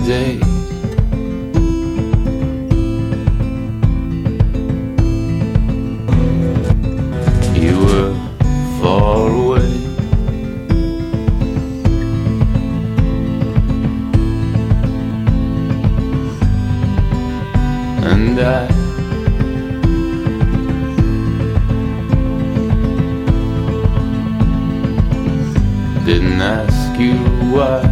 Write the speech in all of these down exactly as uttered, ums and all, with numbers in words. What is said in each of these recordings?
day. You were far away, and I didn't ask you why.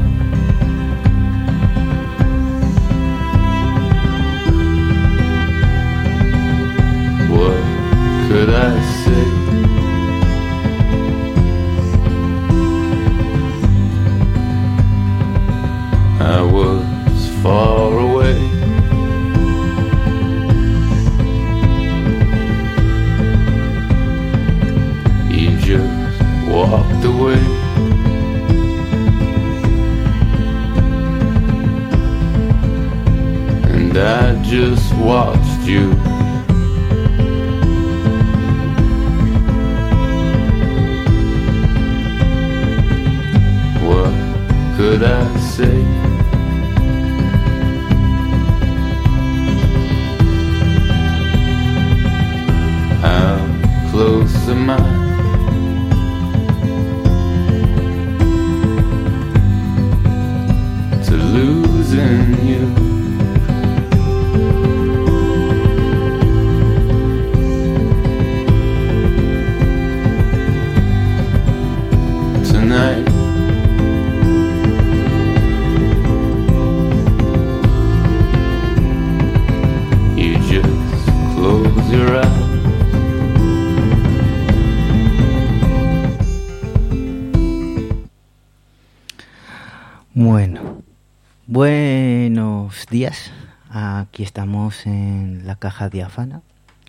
What could I say? I was far away, you just walked away. And I just watched you. What could I say? How close am I to losing you? Tonight you just close your eyes. Bueno, buenos días. Aquí estamos en la caja diáfana.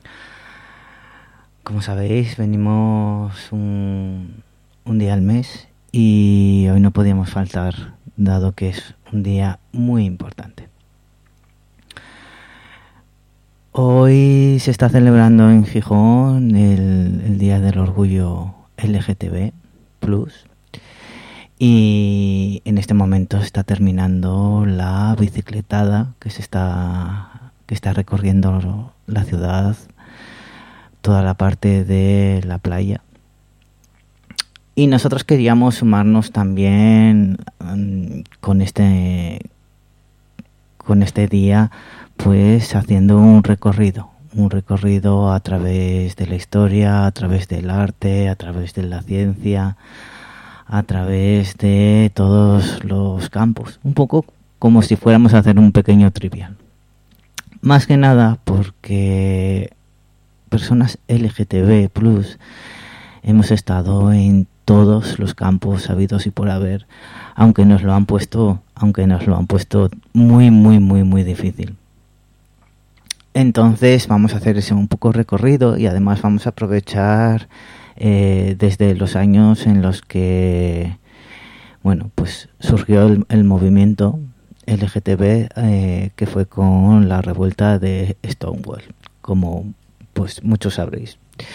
Como sabéis, venimos un, un día al mes y hoy no podíamos faltar, dado que es un día muy importante. Hoy se está celebrando en Gijón el, el Día del Orgullo L G T B plus. Y en este momento está terminando la bicicletada que se está que está recorriendo la ciudad, toda la parte de la playa. Y nosotros queríamos sumarnos también um, con este con este día, pues haciendo un recorrido, un recorrido a través de la historia, a través del arte, a través de la ciencia, a través de todos los campos, un poco como si fuéramos a hacer un pequeño trivial. Más que nada porque personas L G T B plus hemos estado en todos los campos habidos y por haber, aunque nos lo han puesto, aunque nos lo han puesto muy, muy, muy, muy difícil. Entonces vamos a hacer ese un poco recorrido y además vamos a aprovechar Eh, desde los años en los que, bueno, pues surgió el, el movimiento L G T B, eh, que fue con la revuelta de Stonewall, como pues muchos sabréis.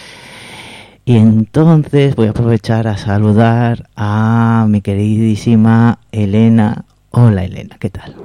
Y entonces voy a aprovechar a saludar a mi queridísima Elena. Hola Elena, ¿qué tal?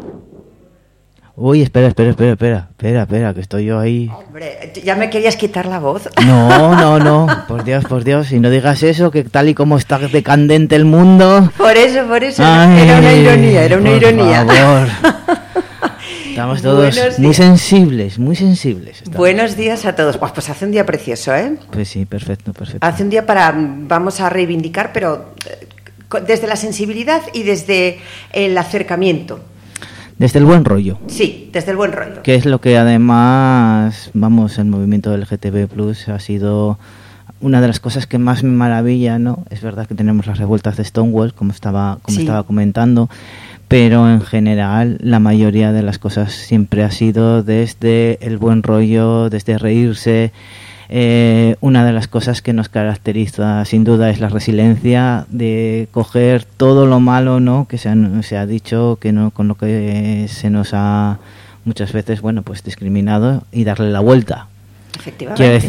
Uy, espera, espera, espera, espera, espera, espera, que estoy yo ahí. Hombre, ¿ya me querías quitar la voz? No, no, no, por Dios, por Dios, y no digas eso, que tal y como está de candente el mundo. Por eso, por eso, Ay, era una ironía, era una por ironía. Favor. Estamos todos muy sensibles, muy sensibles. Estamos. Buenos días a todos. Pues, pues hace un día precioso, ¿eh? Pues sí, perfecto, perfecto. Hace un día para, vamos a reivindicar, pero desde la sensibilidad y desde el acercamiento. Desde el buen rollo. Sí, desde el buen rollo. Que es lo que además, vamos, el movimiento del L G T B plus ha sido una de las cosas que más me maravilla, ¿no? Es verdad que tenemos las revueltas de Stonewall, como estaba, como sí. estaba comentando, pero en general la mayoría de las cosas siempre ha sido desde el buen rollo, desde reírse. Eh, una de las cosas que nos caracteriza sin duda es la resiliencia de coger todo lo malo, ¿no? Que se, han, se ha dicho, que no, con lo que se nos ha muchas veces, bueno, pues discriminado, y darle la vuelta. Efectivamente. Quiero decir,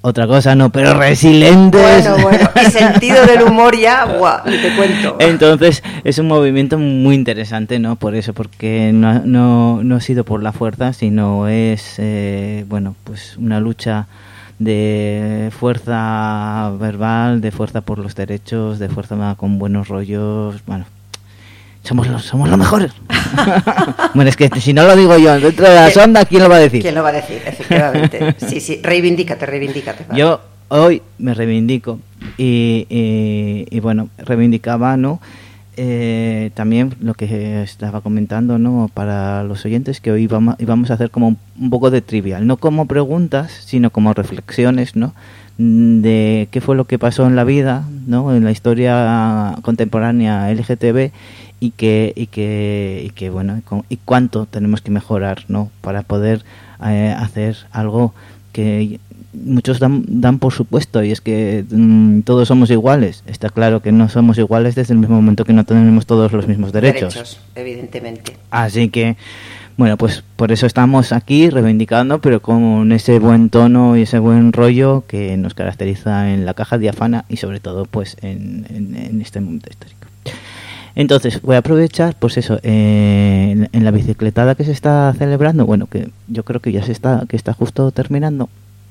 otra cosa no, pero resilientes. Bueno, bueno, y sentido del humor ya, guau, ni te cuento. Entonces es un movimiento muy interesante, ¿no? Por eso, porque no, no, no ha sido por la fuerza, sino es, eh, bueno, pues una lucha de fuerza verbal, de fuerza por los derechos, de fuerza con buenos rollos, bueno. Somos los, somos los mejores. Bueno, es que si no lo digo yo dentro de la sonda, ¿quién lo va a decir? ¿Quién lo va a decir? Efectivamente. Sí, sí, reivindícate, reivindícate. Vale. Yo hoy me reivindico y, y, y bueno, reivindicaba, ¿no? Eh, también lo que estaba comentando, ¿no? Para los oyentes, que hoy vamos, íbamos a hacer como un, un poco de trivial, no como preguntas, sino como reflexiones, ¿no? De qué fue lo que pasó en la vida, ¿no? En la historia contemporánea L G T B y que y que y que bueno y cuánto tenemos que mejorar, ¿no? Para poder eh, hacer algo que muchos dan, dan por supuesto, y es que mmm, todos somos iguales. Está claro que no somos iguales desde el mismo momento que no tenemos todos los mismos derechos. Derechos, evidentemente. Así que bueno, pues por eso estamos aquí reivindicando, pero con ese buen tono y ese buen rollo que nos caracteriza en la caja diáfana y sobre todo pues en, en, en este momento histórico. Entonces voy a aprovechar, pues eso, eh, en, en la bicicletada que se está celebrando, bueno, que yo creo que ya se está, que está justo terminando.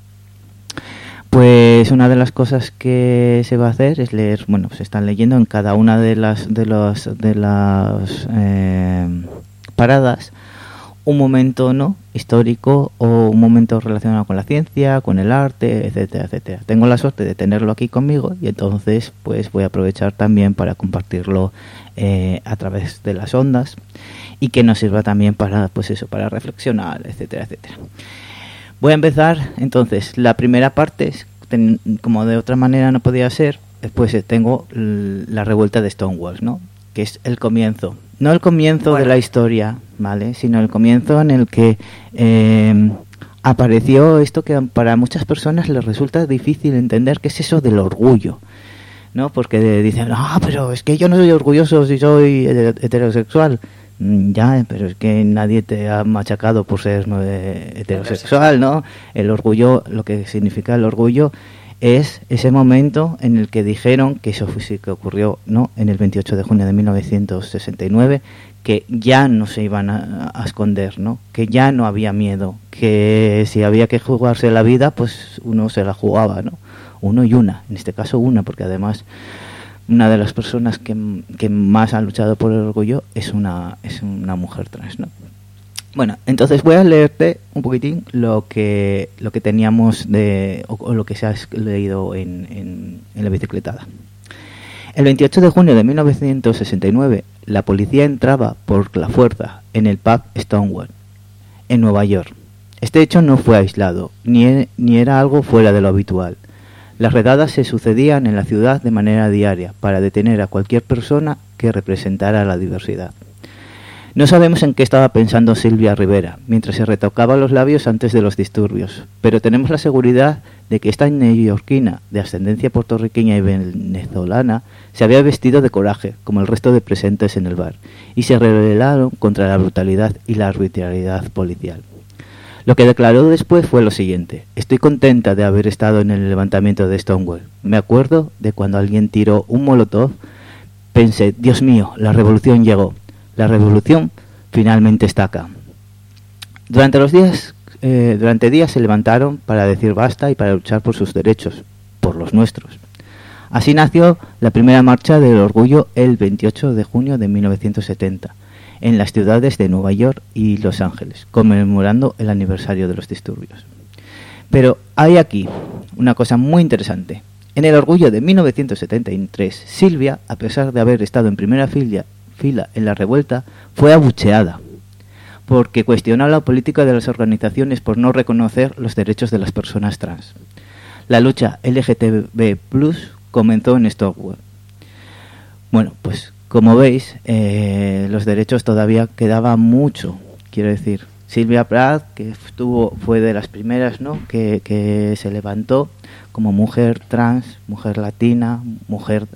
Pues una de las cosas que se va a hacer es leer, bueno, se están leyendo en cada una de las de los de las eh, paradas un momento, ¿no?, histórico o un momento relacionado con la ciencia, con el arte, etcétera, etcétera. Tengo la suerte de tenerlo aquí conmigo y entonces pues voy a aprovechar también para compartirlo eh, a través de las ondas y que nos sirva también para, pues eso, para reflexionar, etcétera, etcétera. Voy a empezar, entonces, la primera parte, ten, como de otra manera no podía ser, pues tengo la revuelta de Stonewall, ¿no?, que es el comienzo. No el comienzo bueno. de la historia, ¿vale?, sino el comienzo en el que eh, apareció esto que para muchas personas les resulta difícil entender, que es eso del orgullo, ¿no? Porque dicen, ah, pero es que yo no soy orgulloso si soy heterosexual. Ya, pero es que nadie te ha machacado por ser eh, heterosexual, ¿no? El orgullo, lo que significa el orgullo es ese momento en el que dijeron, que eso sí que ocurrió, ¿no?, en el veintiocho de junio de mil novecientos sesenta y nueve, que ya no se iban a, a esconder, ¿no?, que ya no había miedo, que si había que jugarse la vida, pues uno se la jugaba, ¿no?, uno y una, en este caso una, porque además una de las personas que, que más ha luchado por el orgullo es una es una mujer trans, ¿no? Bueno, entonces voy a leerte un poquitín lo que lo que teníamos de o, o lo que se ha leído en, en, en la bicicletada. El veintiocho de junio de mil novecientos sesenta y nueve, la policía entraba por la fuerza en el pub Stonewall, en Nueva York. Este hecho no fue aislado, ni, ni era algo fuera de lo habitual. Las redadas se sucedían en la ciudad de manera diaria para detener a cualquier persona que representara la diversidad. No sabemos en qué estaba pensando Silvia Rivera mientras se retocaba los labios antes de los disturbios, pero tenemos la seguridad de que esta neoyorquina de ascendencia puertorriqueña y venezolana se había vestido de coraje, como el resto de presentes en el bar, y se rebelaron contra la brutalidad y la arbitrariedad policial. Lo que declaró después fue lo siguiente: estoy contenta de haber estado en el levantamiento de Stonewall. Me acuerdo de cuando alguien tiró un molotov, pensé, Dios mío, la revolución llegó. La revolución finalmente está acá. Durante los días, eh, durante días se levantaron para decir basta y para luchar por sus derechos, por los nuestros. Así nació la primera marcha del orgullo el veintiocho de junio de mil novecientos setenta, en las ciudades de Nueva York y Los Ángeles, conmemorando el aniversario de los disturbios. Pero hay aquí una cosa muy interesante. En el orgullo de mil novecientos setenta y tres, Silvia, a pesar de haber estado en primera fila, fila en la revuelta, fue abucheada porque cuestionó la política de las organizaciones por no reconocer los derechos de las personas trans. La lucha L G T B plus comenzó en Stonewall. Bueno, pues como veis, eh, los derechos todavía quedaba mucho. Quiero decir, Silvia Plath, que estuvo, fue de las primeras, ¿no?, que, que se levantó como mujer trans, mujer latina, mujer,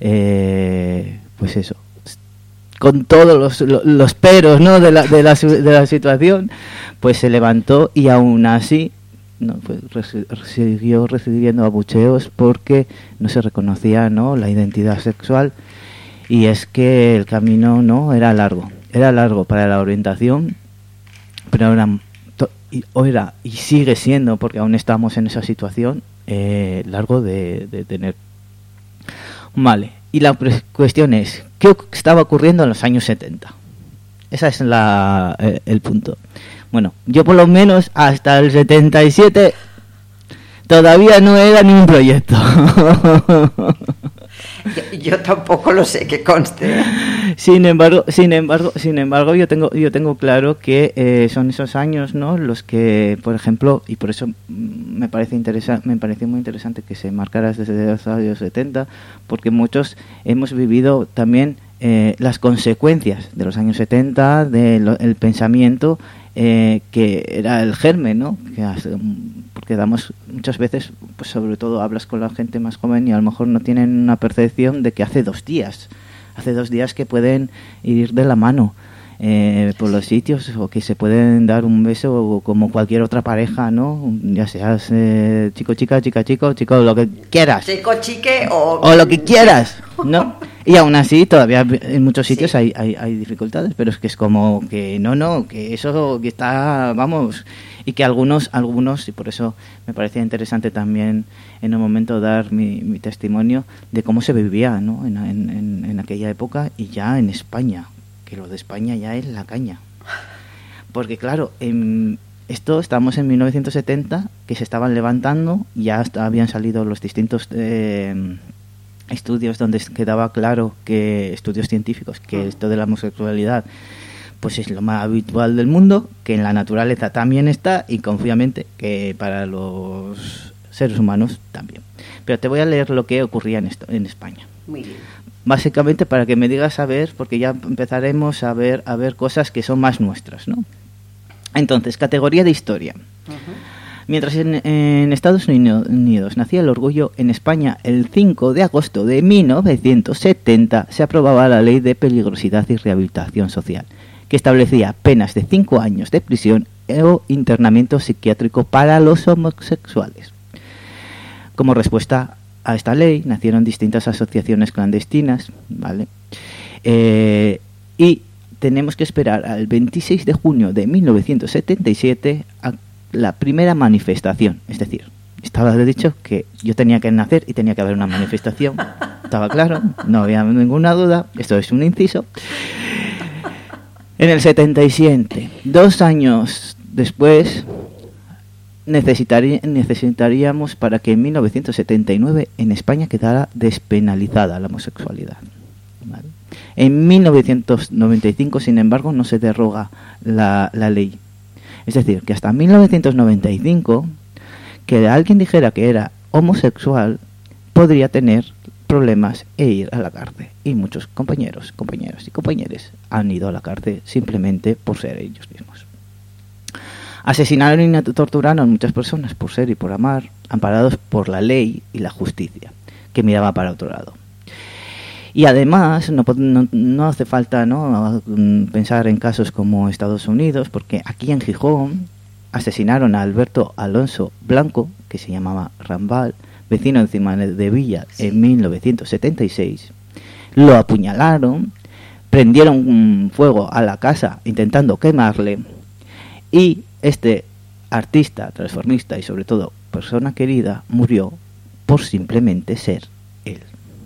eh, pues eso, con todos los, los peros, ¿no?, de la, de, la, de la situación, pues se levantó y aún así no fue, siguió recibiendo abucheos porque no se reconocía, ¿no?, la identidad sexual, y es que el camino, no era largo, era largo para la orientación, pero era, y, era y sigue siendo, porque aún estamos en esa situación, eh, largo de, de tener. Vale, y la cuestión es, ¿qué estaba ocurriendo en los años setenta? Ese es la, eh, el punto. Bueno, yo por lo menos hasta el setenta y siete todavía no era ni un proyecto. Yo, yo tampoco lo sé, que conste. Sin embargo, sin embargo, sin embargo, yo tengo, yo tengo claro que eh, son esos años, ¿no?, los que, por ejemplo, y por eso me parece interesante, me pareció muy interesante que se marcara desde los años setenta, porque muchos hemos vivido también eh, las consecuencias de los años setenta, del pensamiento eh, que era el germen, ¿no?, que hace, porque damos muchas veces, pues sobre todo hablas con la gente más joven y a lo mejor no tienen una percepción de que hace dos días, hace dos días que pueden ir de la mano eh, por los sitios, o que se pueden dar un beso como cualquier otra pareja, ¿no?, ya seas eh, chico, chica, chica, chico, chico, lo que quieras. Chico, chique o... O lo que quieras, ¿no? Y aún así todavía en muchos sitios sí. hay, hay, hay dificultades, pero es que es como que no, no, que eso que está, vamos, y que algunos, algunos, y por eso me parecía interesante también en un momento dar mi, mi testimonio de cómo se vivía, ¿no?, en, en, en aquella época, y ya en España, que lo de España ya es la caña. Porque claro, en esto estamos en mil novecientos setenta, que se estaban levantando, ya hasta habían salido los distintos eh, estudios donde quedaba claro, que estudios científicos, que esto de la homosexualidad pues es lo más habitual del mundo, que en la naturaleza también está, y obviamente que para los seres humanos también. Pero te voy a leer lo que ocurría en, esto, en España. Muy bien. Básicamente para que me digas a ver, porque ya empezaremos a ver, a ver cosas que son más nuestras, ¿no? Entonces, categoría de historia. Uh-huh. Mientras en, en Estados Unidos nacía el orgullo, en España el cinco de agosto de mil novecientos setenta se aprobaba la Ley de Peligrosidad y Rehabilitación Social, que establecía penas de cinco años de prisión o internamiento psiquiátrico para los homosexuales. Como respuesta a esta ley nacieron distintas asociaciones clandestinas, ¿vale? Eh, y tenemos que esperar al veintiséis de junio de mil novecientos setenta y siete a la primera manifestación. Es decir, estaba dicho que yo tenía que nacer y tenía que haber una manifestación. Estaba claro, no había ninguna duda. Esto es un inciso. En el setenta y siete, dos años después, necesitarí, necesitaríamos para que en mil novecientos setenta y nueve en España quedara despenalizada la homosexualidad, ¿vale? En mil novecientos noventa y cinco, sin embargo, no se deroga la, la ley. Es decir, que hasta mil novecientos noventa y cinco, que alguien dijera que era homosexual podría tener problemas e ir a la cárcel. Y muchos compañeros, compañeras y compañeros han ido a la cárcel simplemente por ser ellos mismos. Asesinaron y torturaron a muchas personas por ser y por amar, amparados por la ley y la justicia, que miraba para otro lado. Y además, no, no, no hace falta, ¿no?, pensar en casos como Estados Unidos, porque aquí en Gijón asesinaron a Alberto Alonso Blanco, que se llamaba Rambal, vecino encima de Villa, en mil novecientos setenta y seis. Lo apuñalaron, prendieron fuego a la casa intentando quemarle, y este artista, transformista y sobre todo persona querida murió por simplemente ser él.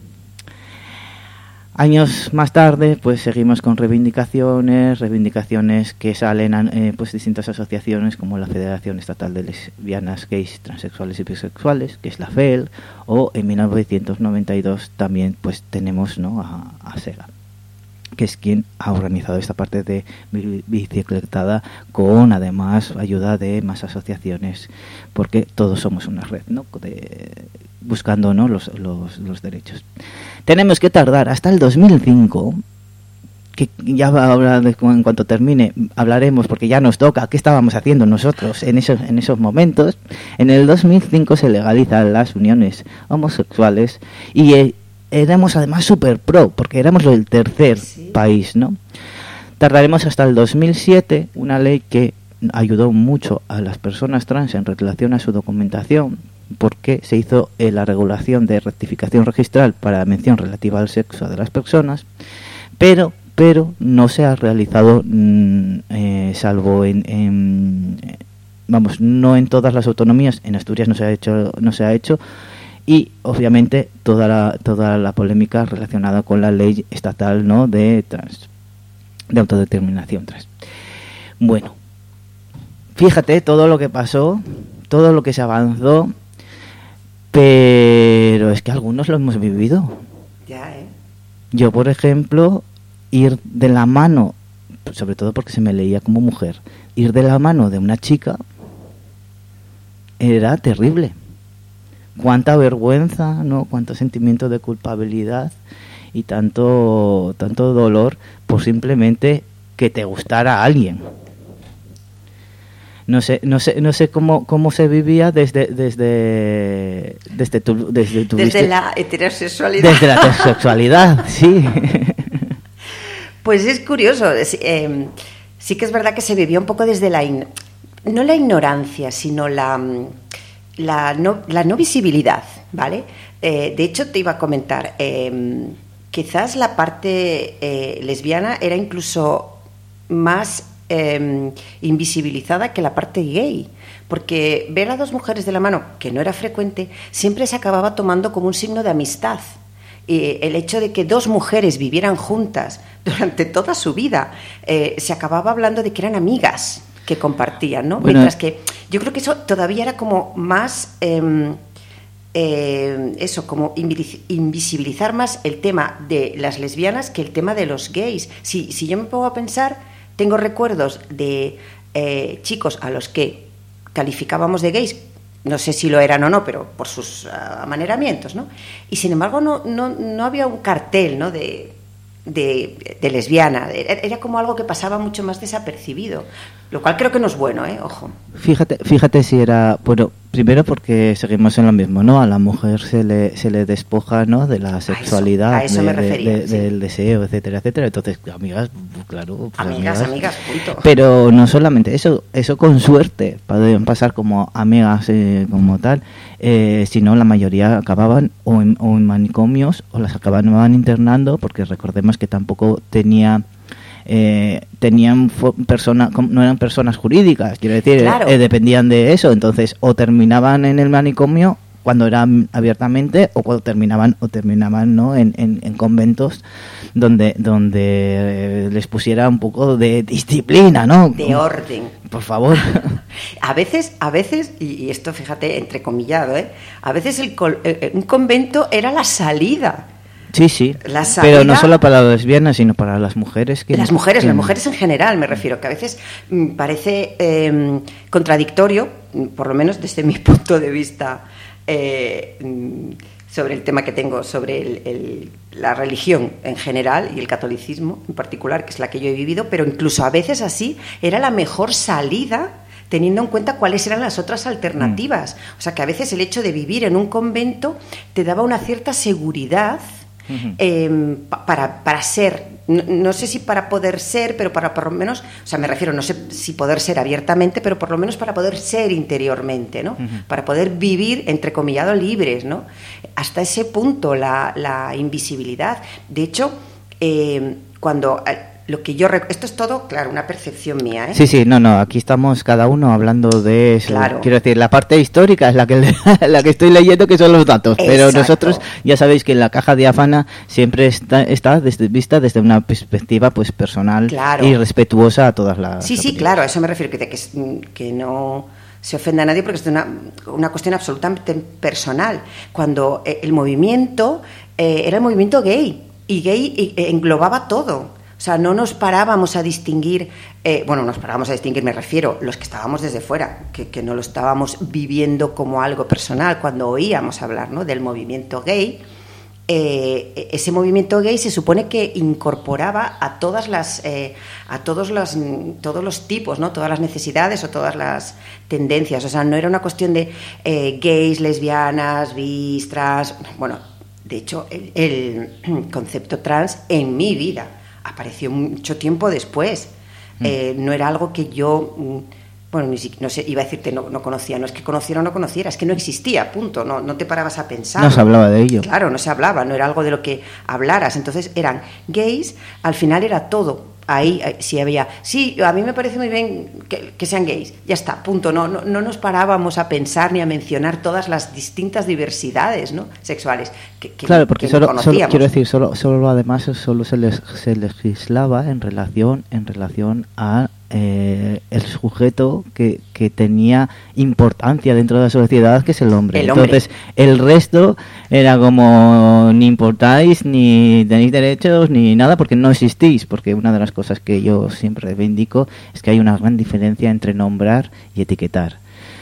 Años más tarde, pues seguimos con reivindicaciones, reivindicaciones que salen eh, pues distintas asociaciones como la Federación Estatal de Lesbianas, Gays, Transexuales y Bisexuales, que es la F E L, o en mil novecientos noventa y dos también pues tenemos, ¿no?, a, a SEGA, que es quien ha organizado esta parte de bicicletada, con además ayuda de más asociaciones, porque todos somos una red, ¿no?, de, buscando, ¿no?, los, los, los derechos. Tenemos que tardar hasta el dos mil cinco, que ya ahora en cuanto termine hablaremos, porque ya nos toca qué estábamos haciendo nosotros en esos, en esos momentos. En el dos mil cinco se legalizan las uniones homosexuales y eh, éramos además super pro, porque éramos el tercer sí. país, ¿no? Tardaremos hasta el dos mil siete, una ley que ayudó mucho a las personas trans en relación a su documentación, porque se hizo eh, la regulación de rectificación registral para la mención relativa al sexo de las personas, pero pero no se ha realizado, mmm, eh, salvo en, en vamos, no en todas las autonomías. En Asturias no se ha hecho, no se ha hecho, y obviamente toda la toda la polémica relacionada con la ley estatal, ¿no?, de trans, de autodeterminación trans. Bueno, fíjate todo lo que pasó, todo lo que se avanzó, pero es que algunos lo hemos vivido. Ya, ¿eh? Yo, por ejemplo, ir de la mano, sobre todo porque se me leía como mujer, ir de la mano de una chica era terrible. Cuánta vergüenza, ¿no? Cuánto sentimiento de culpabilidad y tanto tanto dolor por simplemente que te gustara alguien. No sé, no sé, no sé cómo cómo se vivía desde desde desde tu desde tu desde la heterosexualidad. Desde la heterosexualidad, sí. Pues es curioso, eh, sí que es verdad que se vivió un poco desde la in, no la ignorancia, sino la la no, la no visibilidad, ¿vale? Eh, de hecho te iba a comentar, eh, quizás la parte eh, lesbiana era incluso más eh, invisibilizada que la parte gay, porque ver a dos mujeres de la mano, que no era frecuente, siempre se acababa tomando como un signo de amistad. Y el hecho de que dos mujeres vivieran juntas durante toda su vida, eh, se acababa hablando de que eran amigas que compartían, ¿no? Bueno, mientras que yo creo que eso todavía era como más eh, eh, eso, como invisibilizar más el tema de las lesbianas que el tema de los gays. Si, si yo me pongo a pensar, tengo recuerdos de eh, chicos a los que calificábamos de gays, no sé si lo eran o no, pero por sus uh, amaneramientos, ¿no? Y sin embargo no, no, no había un cartel, ¿no?, de, de, de lesbiana. Era como algo que pasaba mucho más desapercibido, lo cual creo que no es bueno, ¿eh? Ojo. Fíjate, fíjate si era, bueno, primero porque seguimos en lo mismo, ¿no? A la mujer se le se le despoja, ¿no?, de la sexualidad, a eso, a eso de, me refería, de, sí. del deseo, etcétera, etcétera. Entonces, amigas, claro, pues amigas, amigas, amigas, punto. Pero no solamente eso, eso con suerte pueden pasar como amigas, eh, como tal, eh, sino la mayoría acababan o en, o en manicomios o las acababan internando, porque recordemos que tampoco tenía Eh, tenían personas, no eran personas jurídicas, quiero decir, claro. eh, dependían de eso. Entonces o terminaban en el manicomio cuando eran abiertamente, o cuando terminaban o terminaban no en, en, en conventos donde donde les pusiera un poco de disciplina, ¿no? De orden, por favor. A veces, a veces, y esto fíjate entrecomillado, ¿eh? A veces el col, eh, un convento era la salida. Sí, sí, la salida, pero no solo para las lesbianas, sino para las mujeres. Que las mujeres, que... las mujeres en general, me refiero, que a veces mm, parece eh, contradictorio, por lo menos desde mi punto de vista, eh, sobre el tema que tengo sobre el, el, la religión en general y el catolicismo en particular, que es la que yo he vivido, pero incluso a veces así era la mejor salida, teniendo en cuenta cuáles eran las otras alternativas. Mm. O sea, que a veces el hecho de vivir en un convento te daba una cierta seguridad. Uh-huh. Eh, para, para ser, no, no sé si para poder ser, pero para por lo menos, o sea, me refiero, no sé si poder ser abiertamente, pero por lo menos para poder ser interiormente, ¿no? Uh-huh. Para poder vivir, entrecomillado, libres, ¿no? Hasta ese punto, la, la invisibilidad. De hecho, eh, cuando... Lo que yo rec- esto es todo, claro, una percepción mía, ¿eh? Sí, sí, no, no, aquí estamos cada uno hablando de eso. Claro. Quiero decir, la parte histórica es la que la que estoy leyendo, que son los datos. Exacto. Pero nosotros ya sabéis que la caja diáfana siempre está, está desde, vista desde una perspectiva pues personal, claro, y respetuosa a todas las... Sí, sí, claro, a eso me refiero, que, que, que no se ofenda a nadie, porque es una, una cuestión absolutamente personal. Cuando eh, el movimiento eh, era el movimiento gay, y gay eh, englobaba todo. O sea, no nos parábamos a distinguir, eh, bueno, nos parábamos a distinguir, me refiero, los que estábamos desde fuera, que, que no lo estábamos viviendo como algo personal. Cuando oíamos hablar, ¿no?, del movimiento gay, eh, ese movimiento gay se supone que incorporaba a todas las, eh, a todos los, todos los tipos, ¿no?, todas las necesidades o todas las tendencias. O sea, no era una cuestión de eh, gays, lesbianas, bis, trans. Bueno, de hecho, el, el concepto trans en mi vida apareció mucho tiempo después. Mm. Eh, no era algo que yo bueno, ni siquiera, no sé, iba a decirte no, no conocía, no es que conociera o no conociera, es que no existía, punto, no, no te parabas a pensar. No se hablaba de ello. Claro, no se hablaba, no era algo de lo que hablaras, entonces eran gays, al final era todo. Ahí sí había, sí, a mí me parece muy bien que, que sean gays, ya está, punto. No, no, no nos parábamos a pensar ni a mencionar todas las distintas diversidades, ¿no?, sexuales que, que claro, porque que solo, no solo quiero conocíamos. decir, solo, solo además solo se, les, se legislaba en relación en relación a eh, el sujeto que, que tenía importancia dentro de la sociedad, que es el hombre. El hombre. Entonces, el resto era como ni importáis, ni tenéis derechos, ni nada, porque no existís. Porque una de las cosas que yo siempre reivindico es que hay una gran diferencia entre nombrar y etiquetar.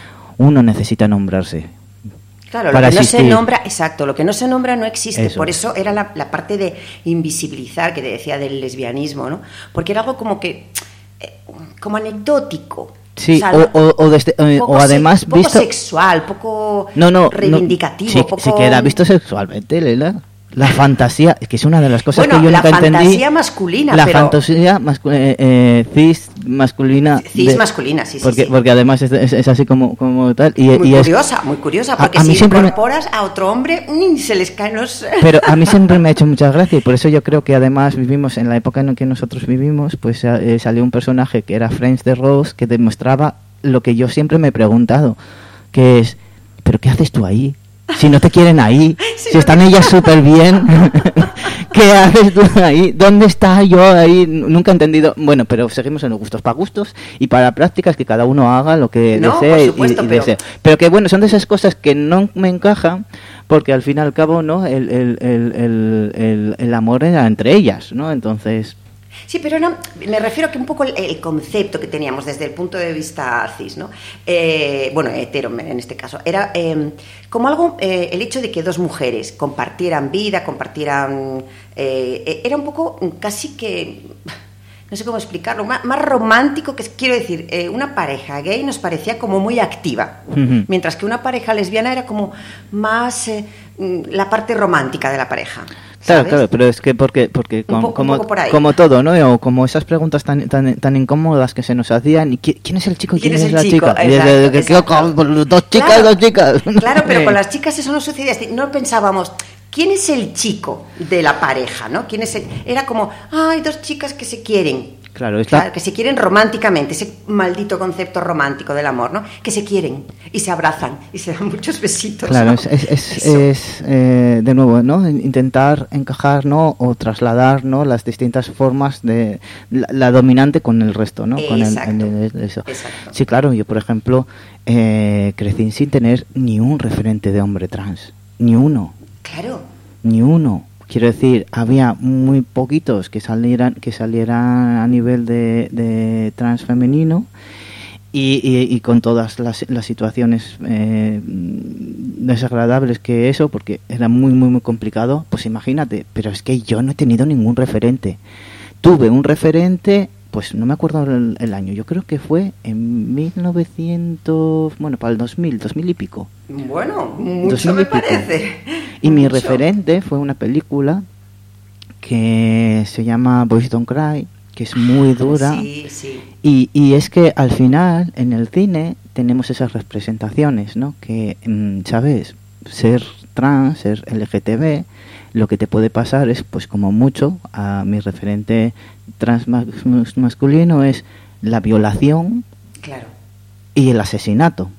Uno necesita nombrarse. Claro, lo para que no existir. se nombra, exacto, lo que no se nombra no existe. Eso. Por eso era la, la parte de invisibilizar que te decía del lesbianismo, ¿no? Porque era algo como que, eh, como anecdótico. Sí, o, sea, o, o, o, desde, o, poco o además se, poco visto... sexual, poco no, no, reivindicativo. No, sí, poco... sí queda visto sexualmente, Lela. La fantasía, es que es una de las cosas bueno, que yo la nunca entendí. La fantasía masculina, la pero... fantasía mascu eh, eh, cis masculina. Cis de, masculina, sí, sí, porque, sí. Porque además es, es, es así como, como tal. Y, muy y curiosa, es, muy curiosa, porque a, a si incorporas me... a otro hombre, mm, se les caen los... Pero a mí siempre me ha hecho mucha gracia y por eso yo creo que además vivimos, en la época en la que nosotros vivimos, pues eh, salió un personaje que era Friends de Rose, que demostraba lo que yo siempre me he preguntado, que es, ¿pero qué haces tú ahí? Si no te quieren ahí, si, si no están te... ellas súper bien, ¿qué haces tú ahí? ¿Dónde está yo ahí? Nunca he entendido. Bueno, pero seguimos en los gustos para gustos y para prácticas, que cada uno haga lo que no, desee supuesto, y, y pero... desee. Pero que bueno, son de esas cosas que no me encajan, porque al fin y al cabo, ¿no? El, el, el, el, el, el amor era entre ellas, ¿no? Entonces... Sí, pero no, me refiero a que un poco el, el concepto que teníamos desde el punto de vista cis, ¿no? Eh, bueno, hetero en este caso, era eh, como algo, eh, el hecho de que dos mujeres compartieran vida, compartieran... Eh, era un poco casi que... No sé cómo explicarlo, más, más romántico, que quiero decir, eh, una pareja gay nos parecía como muy activa, uh-huh. mientras que una pareja lesbiana era como más eh, la parte romántica de la pareja. Claro, ¿sabes? claro, pero es que porque porque un como, poco, como, un poco por ahí. como todo, ¿no? O como esas preguntas tan tan tan incómodas que se nos hacían, y ¿quién es el chico y quién, ¿Quién es, es la chico? chica? Exacto, y de, exacto. ¿qué, dos chicas, claro, dos chicas. Claro, pero con las chicas eso no sucedía, no pensábamos ¿quién es el chico de la pareja, no? ¿Quién es el... Era como, hay dos chicas que se quieren. Claro, es la... claro, que se quieren románticamente, ese maldito concepto romántico del amor, ¿no? Que se quieren y se abrazan y se dan muchos besitos. Claro, ¿no? es, es, es, es eh, de nuevo, ¿no? Intentar encajar, ¿no? O trasladar, ¿no? Las distintas formas de la, la dominante con el resto, ¿no? Con Exacto. el, el, el, eso. Exacto. Sí, claro, yo por ejemplo eh, crecí sin tener ni un referente de hombre trans, ni uno. Claro. Ni uno. Quiero decir, había muy poquitos que salieran que salieran a nivel de, de trans femenino y, y, y con todas las, las situaciones eh, desagradables que eso, porque era muy, muy, muy complicado, pues imagínate. Pero es que yo no he tenido ningún referente. Tuve un referente, pues no me acuerdo el, el año, yo creo que fue en mil novecientos, bueno, para el dos mil, dos mil y pico. Bueno, mucho me parece. Y mi mucho. referente fue una película que se llama Boys Don't Cry, que es muy dura. Sí, sí. Y, y es que al final, en el cine, tenemos esas representaciones, ¿no? Que, ¿sabes? Ser trans, ser L G T B, lo que te puede pasar es, pues como mucho, a mi referente trans masculino es la violación, claro, y el asesinato.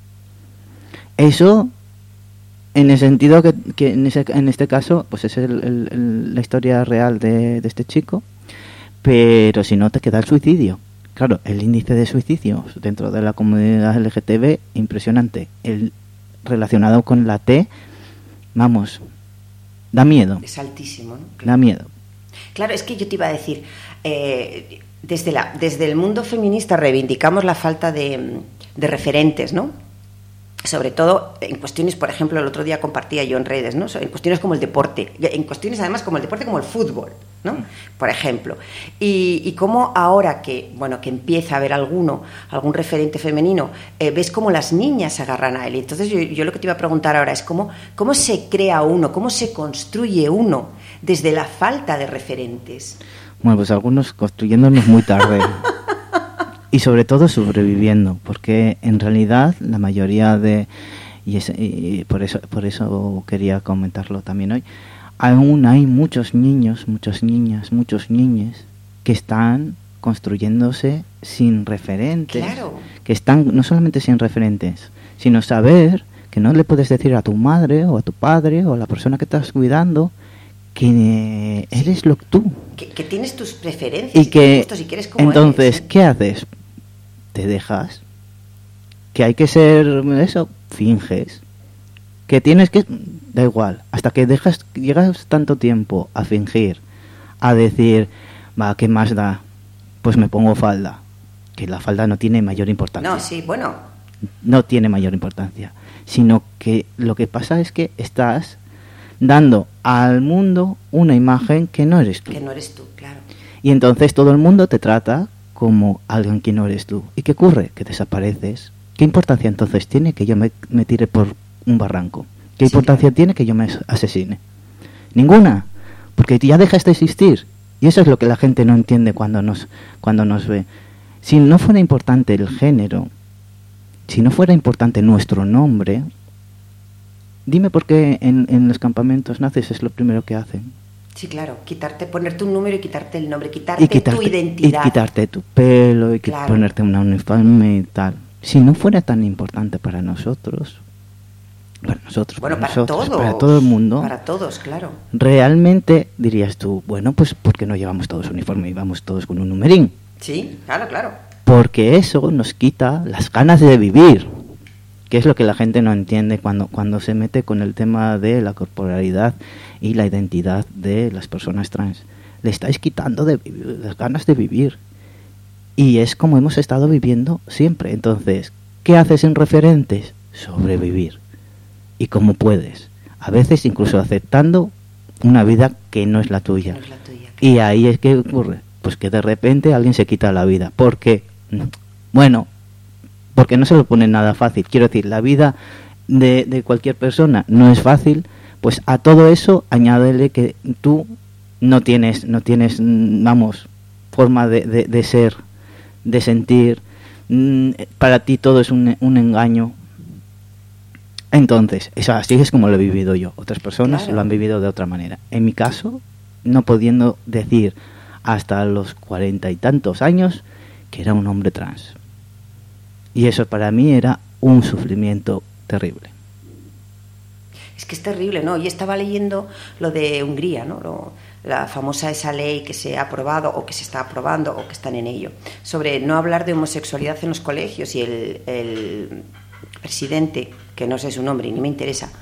Eso, en el sentido que, que en, ese, en este caso, pues es el, el, el, la historia real de, de este chico, pero si no te queda el suicidio. Claro, el índice de suicidios dentro de la comunidad L G T B, impresionante. El relacionado con la T, vamos, da miedo. Es altísimo, ¿no? Claro. Da miedo. Claro, es que yo te iba a decir, eh, desde, la, desde el mundo feminista reivindicamos la falta de, de referentes, ¿no? Sobre todo en cuestiones, por ejemplo, el otro día compartía yo en redes, ¿no? En cuestiones como el deporte, en cuestiones además como el deporte, como el fútbol, ¿no? Por ejemplo. Y, y cómo ahora que, bueno, que empieza a haber alguno, algún referente femenino, eh, ves cómo las niñas se agarran a él. Entonces yo, yo lo que te iba a preguntar ahora es cómo, cómo se crea uno, cómo se construye uno desde la falta de referentes. Bueno, pues algunos construyéndonos muy tarde. y sobre todo sobreviviendo, porque en realidad la mayoría de, y, es, y por eso por eso quería comentarlo también hoy, aún hay muchos niños, muchas niñas, muchos niños que están construyéndose sin referentes, claro. que están no solamente sin referentes, sino saber que no le puedes decir a tu madre o a tu padre o a la persona que estás cuidando que eres lo que tú. Que, que tienes tus preferencias y que gustos y que eres como entonces, eres, ¿eh? ¿qué haces? Te dejas. Que hay que ser eso, finges. Que tienes que... Da igual, hasta que dejas llegas tanto tiempo a fingir, a decir, va, ¿qué más da? Pues me pongo falda. Que la falda no tiene mayor importancia. No, sí, bueno. No tiene mayor importancia. Sino que lo que pasa es que estás dando al mundo una imagen que no eres tú. Que no eres tú, claro. Y entonces todo el mundo te trata como alguien que no eres tú. ¿Y qué ocurre? Que desapareces. ¿Qué importancia entonces tiene que yo me, me tire por un barranco? ¿Qué Sí, importancia claro. tiene que yo me asesine? Ninguna. Porque ya dejas de existir. Y eso es lo que la gente no entiende cuando nos, cuando nos ve. Si no fuera importante el género, si no fuera importante nuestro nombre, dime por qué en, en los campamentos nazis es lo primero que hacen. Sí, claro, quitarte, ponerte un número y quitarte el nombre, quitarte, Y quitarte, tu identidad. y quitarte tu pelo, y Claro. ponerte una uniforme y tal. Si no fuera tan importante para nosotros, para nosotros, Bueno, para, para nosotros, todos. para todo el mundo, Para todos, claro. realmente dirías tú, bueno, pues ¿por qué no llevamos todos uniforme y vamos todos con un numerín? Sí, claro, claro. Porque eso nos quita las ganas de vivir, que es lo que la gente no entiende cuando, cuando se mete con el tema de la corporalidad y la identidad de las personas trans. Le estáis quitando de vivir, las ganas de vivir. Y es como hemos estado viviendo siempre. Entonces, ¿qué haces en referentes? Sobrevivir. Y como puedes. A veces incluso aceptando una vida que no es la tuya. No es la tuya, claro. Y ahí es que ocurre. Pues que de repente alguien se quita la vida. ¿Por qué? Bueno, porque no se lo pone nada fácil. Quiero decir, la vida de, de cualquier persona no es fácil. Pues a todo eso añádele que tú no tienes, no tienes, vamos, forma de, de, de ser, de sentir. Para ti todo es un, un engaño. Entonces, eso así es como lo he vivido yo. Otras personas Claro. lo han vivido de otra manera. En mi caso, no pudiendo decir hasta los cuarenta y tantos años que era un hombre trans. Y eso para mí era un sufrimiento terrible. Es que es terrible, ¿no? Y estaba leyendo lo de Hungría, ¿no? Lo, la famosa esa ley que se ha aprobado o que se está aprobando o que están en ello, sobre no hablar de homosexualidad en los colegios, y el, el presidente, que no sé su nombre y ni me interesa,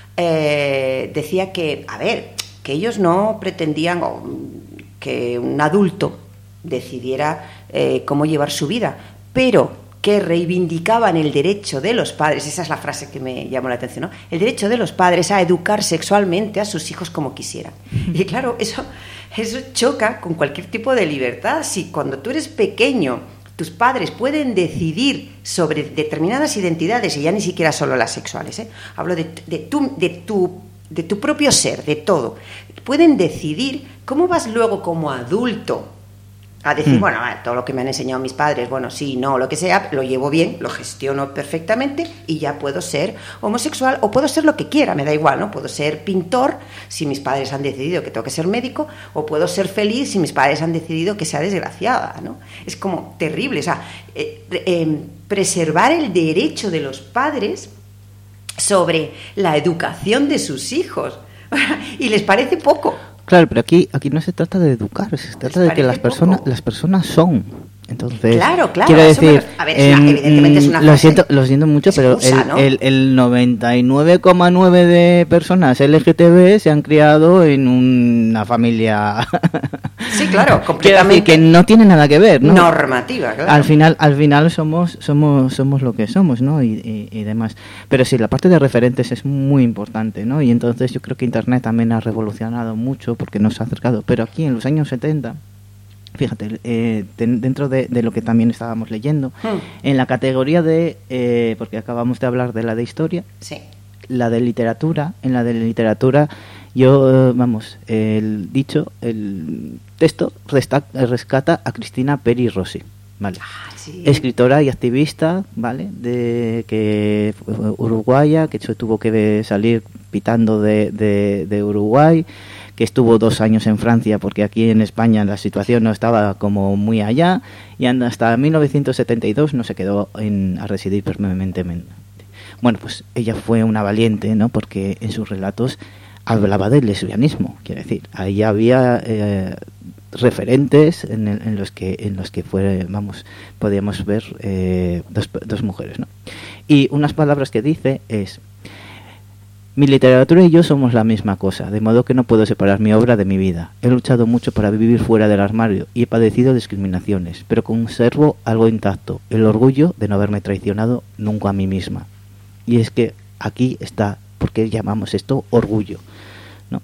eh, decía que, a ver, que ellos no pretendían o, que un adulto decidiera eh, cómo llevar su vida, pero que reivindicaban el derecho de los padres, esa es la frase que me llamó la atención, ¿no? El derecho de los padres a educar sexualmente a sus hijos como quisieran. Y claro, eso, eso choca con cualquier tipo de libertad. Si cuando tú eres pequeño tus padres pueden decidir sobre determinadas identidades, y ya ni siquiera solo las sexuales, ¿eh? Hablo de, de, tu, de, tu, de tu propio ser, de todo, pueden decidir, ¿cómo vas luego como adulto a decir, mm. bueno, todo lo que me han enseñado mis padres, bueno, sí, no, lo que sea, lo llevo bien, lo gestiono perfectamente y ya puedo ser homosexual o puedo ser lo que quiera, me da igual, ¿no? Puedo ser pintor si mis padres han decidido que tengo que ser médico, o puedo ser feliz si mis padres han decidido que sea desgraciada, ¿no? Es como terrible, o sea, eh, eh, preservar el derecho de los padres sobre la educación de sus hijos y les parece poco. Claro, pero aquí aquí no se trata de educar, se trata de que las personas las personas son. Entonces, claro, claro, quiero decir, me... a ver, es una, evidentemente es una lo siento, lo siento mucho, excusa, pero el, ¿no? el, el noventa y nueve coma nueve de personas L G T B se han criado en una familia. Sí, claro, completamente. Que no tiene nada que ver, ¿no? Normativa, claro. Al final, al final somos somos somos lo que somos, ¿no? Y, y, y demás. Pero sí, la parte de referentes es muy importante, ¿no? Y entonces yo creo que Internet también ha revolucionado mucho porque nos ha acercado. Pero aquí en los años setenta, fíjate, eh, ten, dentro de, de lo que también estábamos leyendo, hmm. en la categoría de, eh, porque acabamos de hablar de la de historia, sí. la de literatura, en la de literatura, yo, vamos, el dicho, el texto rescata a Cristina Peri Rossi, ¿vale? Ah, sí. Escritora y activista, ¿vale? De que fue uruguaya, que se tuvo que salir pitando de, de, de Uruguay, que estuvo dos años en Francia porque aquí en España la situación no estaba como muy allá, y hasta mil novecientos setenta y dos no se quedó en, a residir permanentemente. Bueno, pues ella fue una valiente, ¿no? Porque en sus relatos hablaba del lesbianismo, quiero decir, ahí había eh, referentes en, el, en los que en los que fue, vamos, podíamos ver eh, dos, dos mujeres, ¿no? Y unas palabras que dice es: mi literatura y yo somos la misma cosa, de modo que no puedo separar mi obra de mi vida. He luchado mucho para vivir fuera del armario y he padecido discriminaciones, pero conservo algo intacto, el orgullo de no haberme traicionado nunca a mí misma. Y es que aquí está, ¿por qué llamamos esto orgullo? ¿No?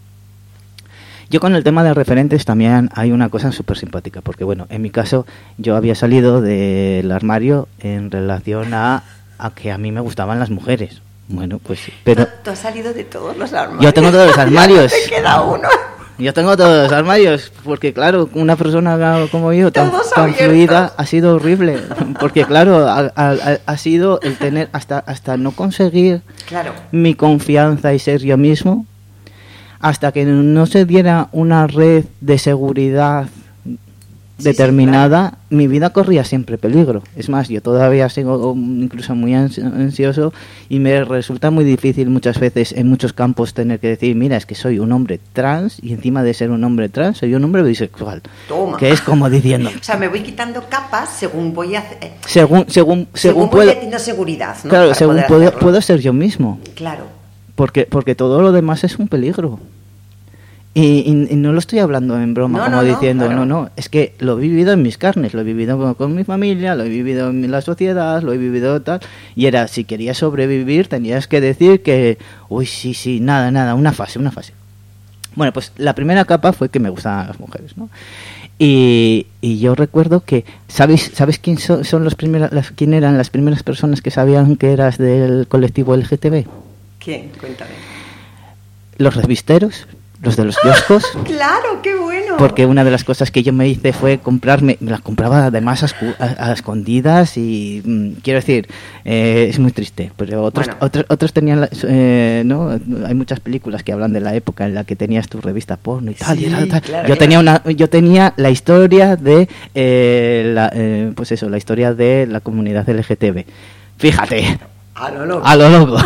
Yo con el tema de referentes también hay una cosa súper simpática, porque bueno, en mi caso yo había salido del armario en relación a, a que a mí me gustaban las mujeres. Bueno, pues pero... Tú, tú has salido de todos los armarios. Yo tengo todos los armarios. Te queda uno. Yo tengo todos los armarios, porque claro, una persona como yo, tan, tan fluida, ha sido horrible. Porque claro, ha, ha, ha sido el tener, hasta, hasta no conseguir claro. mi confianza y ser yo mismo, hasta que no se diera una red de seguridad sí, determinada, sí, claro. Mi vida corría siempre peligro. Es más, yo todavía sigo incluso muy ansioso y me resulta muy difícil muchas veces en muchos campos tener que decir, mira, es que soy un hombre trans y encima de ser un hombre trans soy un hombre bisexual. Toma. Que es como diciendo... O sea, me voy quitando capas según voy a... Eh, según, según, según, según puedo... voy teniendo seguridad, ¿no? Claro, Para según puedo, puedo ser yo mismo. Claro. Porque, porque todo lo demás es un peligro. Y, y, y no lo estoy hablando en broma, no, como no, diciendo, no, claro. no, no, es que lo he vivido en mis carnes, lo he vivido con, con mi familia, lo he vivido en la sociedad, lo he vivido tal, y era, si querías sobrevivir, tenías que decir que, uy, sí, sí, nada, nada, una fase, una fase. Bueno, pues la primera capa fue que me gustaban las mujeres, ¿no? Y, y yo recuerdo que, ¿sabéis, ¿sabes quién son, son los primeras, las, quién eran las primeras personas que sabían que eras del colectivo L G T B? ¿Quién? Cuéntame. Los revisteros. Los de los kioscos. ¡Claro, qué bueno! Porque una de las cosas que yo me hice fue comprarme, me las compraba además a, a, a escondidas y mmm, quiero decir, eh, es muy triste, pero otros bueno. otros, otros tenían, eh, ¿no? Hay muchas películas que hablan de la época en la que tenías tu revista porno y tal. Sí, y tal, tal. Claro, yo claro. tenía una, yo tenía la historia de, eh, la, eh, pues eso, la historia de la comunidad L G T B. Fíjate. A lo loco. A lo loco.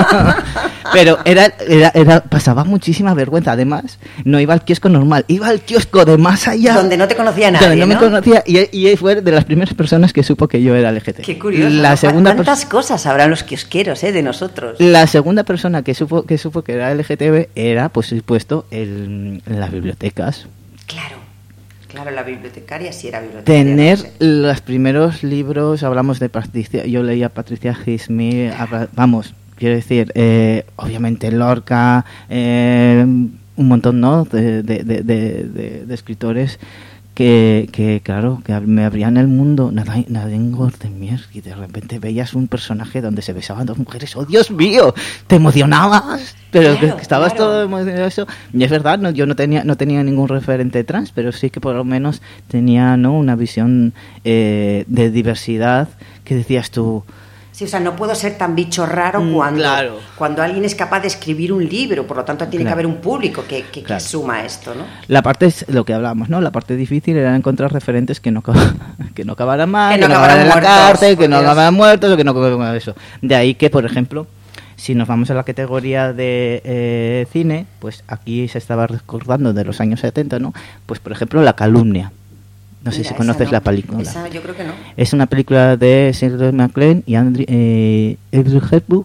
Pero era, era, era, pasaba muchísima vergüenza. Además, no iba al kiosco normal, iba al kiosco de más allá. Donde no te conocía nadie, Donde no, ¿no? me conocía. Y, y fue de las primeras personas que supo que yo era L G T B. Qué curioso. La ¿no? segunda ¿Cuántas cosas habrán los kiosqueros, eh, de nosotros? La segunda persona que supo que supo que era L G T B era, por supuesto, el, en las bibliotecas. Claro. Claro, la bibliotecaria sí era bibliotecaria. Tener no sé. los primeros libros, hablamos de Patricia, yo leía Patricia Highsmith, vamos, quiero decir, eh, obviamente Lorca, eh, un montón, ¿no?, de, de, de, de, de, de escritores que, que, claro, que me abrían el mundo. Nadine Gordimer, y de repente veías un personaje donde se besaban dos mujeres. ¡Oh, Dios mío! Te emocionabas, pero claro, que estabas claro. todo emocionado. Y es verdad, no, yo no tenía no tenía ningún referente trans, pero sí que por lo menos tenía, ¿no?, una visión eh, de diversidad que decías tú... Sí, o sea, no puedo ser tan bicho raro Mm, cuando, claro. cuando alguien es capaz de escribir un libro, por lo tanto tiene Claro. que haber un público que, que, Claro. que suma esto, ¿no? La parte es lo que hablábamos, ¿no? La parte difícil era encontrar referentes que no que no acabaran mal, Que que no no, acabaran en la acabaran muertos, cárcel, que por no Dios. acabaran muertos, o que no eso. De ahí que, por ejemplo, si nos vamos a la categoría de eh, cine, pues aquí se estaba recordando de los años setenta, ¿no? Pues, por ejemplo, La calumnia. No sé Mira, si esa conoces no. la película. Esa yo creo que no. Es una película de Shirley MacLaine y Andrew, eh, Audrey Hepburn,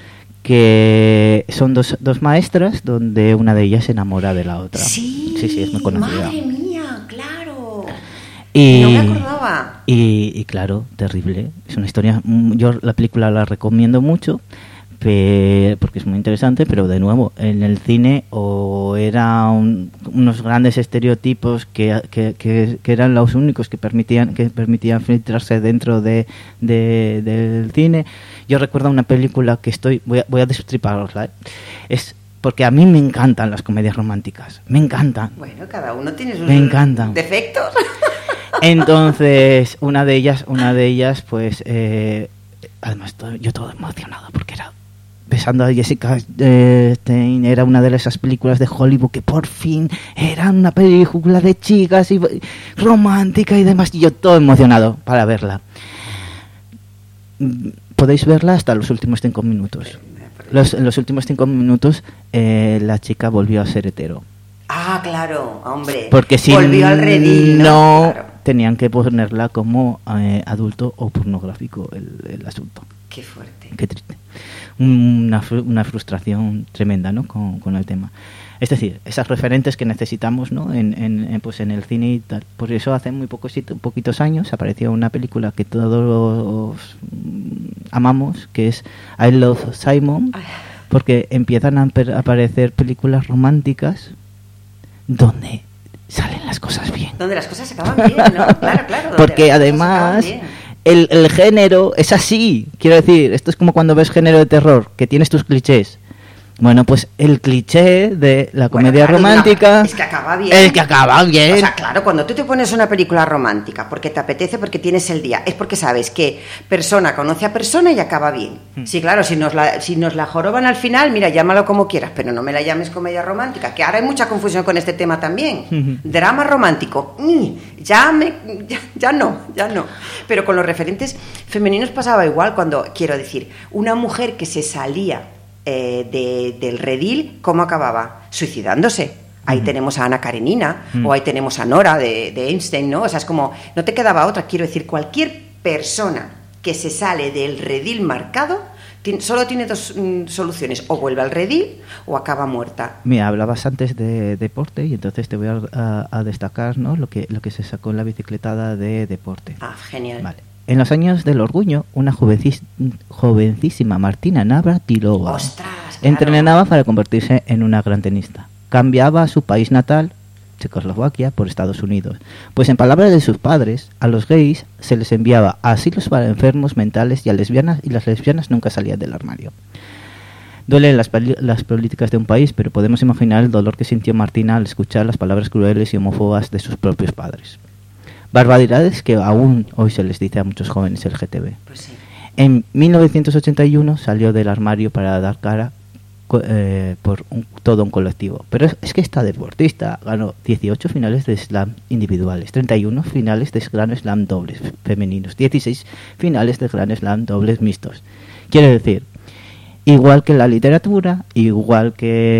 que son dos, dos maestras donde una de ellas se enamora de la otra. Sí, sí, sí, es muy conocida. Madre mía, claro. Y, No me acordaba. Y, y claro, terrible. Es una historia. Yo la película la recomiendo mucho, pe- porque es muy interesante, pero de nuevo, en el cine o era un- unos grandes estereotipos que, que, que, que eran los únicos que permitían que permitían filtrarse dentro de, de- del cine. Yo recuerdo una película que estoy voy a, voy a destriparosla, ¿eh? Es porque a mí me encantan las comedias románticas, me encantan. Bueno, cada uno tiene sus Me encantan. defectos. Entonces, una de ellas, una de ellas, pues, eh, además todo, yo todo emocionado porque era besando a Jessica eh, Stein, era una de esas películas de Hollywood que por fin era una película de chicas y romántica y demás, y yo todo emocionado para verla. Podéis verla hasta los últimos cinco minutos. Los, en los últimos cinco minutos eh, la chica volvió a ser hetero. Ah, claro, hombre. Porque si volvió al redil, no, ¿no? Claro. Tenían que ponerla como eh, adulto o pornográfico el, el asunto. Qué fuerte. Qué triste. Una, una frustración tremenda, ¿no? Con, con el tema. Es decir, esas referentes que necesitamos, ¿no? En, en, en, pues en el cine y tal. Por eso hace muy pocos, poquitos años apareció una película que todos amamos, que es I Love Simon, porque empiezan a aparecer películas románticas donde salen las cosas bien. Donde las cosas se acaban bien, ¿no? Claro, claro. Porque además el, el género es así. Quiero decir, esto es como cuando ves género de terror, que tienes tus clichés. Bueno, pues el cliché de la comedia bueno, claro, romántica... No, es que acaba bien. El que acaba bien. O sea, claro, cuando tú te pones una película romántica porque te apetece, porque tienes el día, es porque sabes que persona conoce a persona y acaba bien. Hmm. Sí, claro, si nos, la, si nos la joroban al final, mira, llámalo como quieras, pero no me la llames comedia romántica, que ahora hay mucha confusión con este tema también. Hmm. Drama romántico, mm, ya, me, ya, ya no, ya no. Pero con los referentes femeninos pasaba igual cuando, quiero decir, una mujer que se salía... Eh, de, del redil, ¿cómo acababa? Suicidándose. Ahí uh-huh. tenemos a Ana Karenina, uh-huh. o ahí tenemos a Nora de, de Einstein, ¿no? O sea, es como, no te quedaba otra. Quiero decir, cualquier persona que se sale del redil marcado, tiene, solo tiene dos mm, soluciones, o vuelve al redil o acaba muerta. Mira, hablabas antes de deporte y entonces te voy a, a, a destacar, ¿no? Lo que, lo que se sacó en la bicicletada de deporte. Ah, genial. Vale. En los años del orgullo, una jovencis, jovencísima Martina Navratilova ¡Ostras, claro! entrenaba para convertirse en una gran tenista. Cambiaba su país natal, Checoslovaquia, por Estados Unidos. Pues en palabras de sus padres, a los gays se les enviaba a asilos para enfermos mentales y a lesbianas, y las lesbianas nunca salían del armario. Duelen las, las políticas de un país, pero podemos imaginar el dolor que sintió Martina al escuchar las palabras crueles y homófobas de sus propios padres. Barbaridades que aún hoy se les dice a muchos jóvenes L G T B. Pues sí. En mil novecientos ochenta y uno salió del armario para dar cara eh, por un, todo un colectivo. Pero es, es que esta deportista ganó dieciocho finales de slam individuales, treinta y uno finales de Grand Slam dobles femeninos, dieciséis finales de Grand Slam dobles mixtos. Quiere decir, igual que la literatura, igual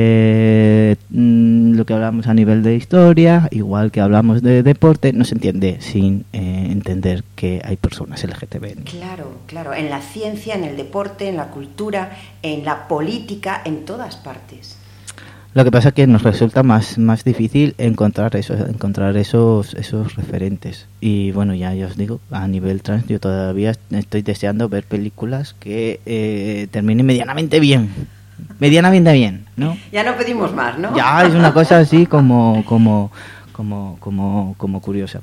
que mmm, lo que hablamos a nivel de historia, igual que hablamos de deporte, no se entiende sin eh, entender que hay personas L G T B. Claro, claro, en la ciencia, en el deporte, en la cultura, en la política, en todas partes. Lo que pasa es que nos resulta más, más difícil encontrar eso, encontrar esos esos referentes. Y bueno, ya, ya os digo, a nivel trans yo todavía estoy deseando ver películas que eh, terminen medianamente bien. Medianamente bien, ¿no? Ya no pedimos más, ¿no? Ya es una cosa así como como como como como curiosa.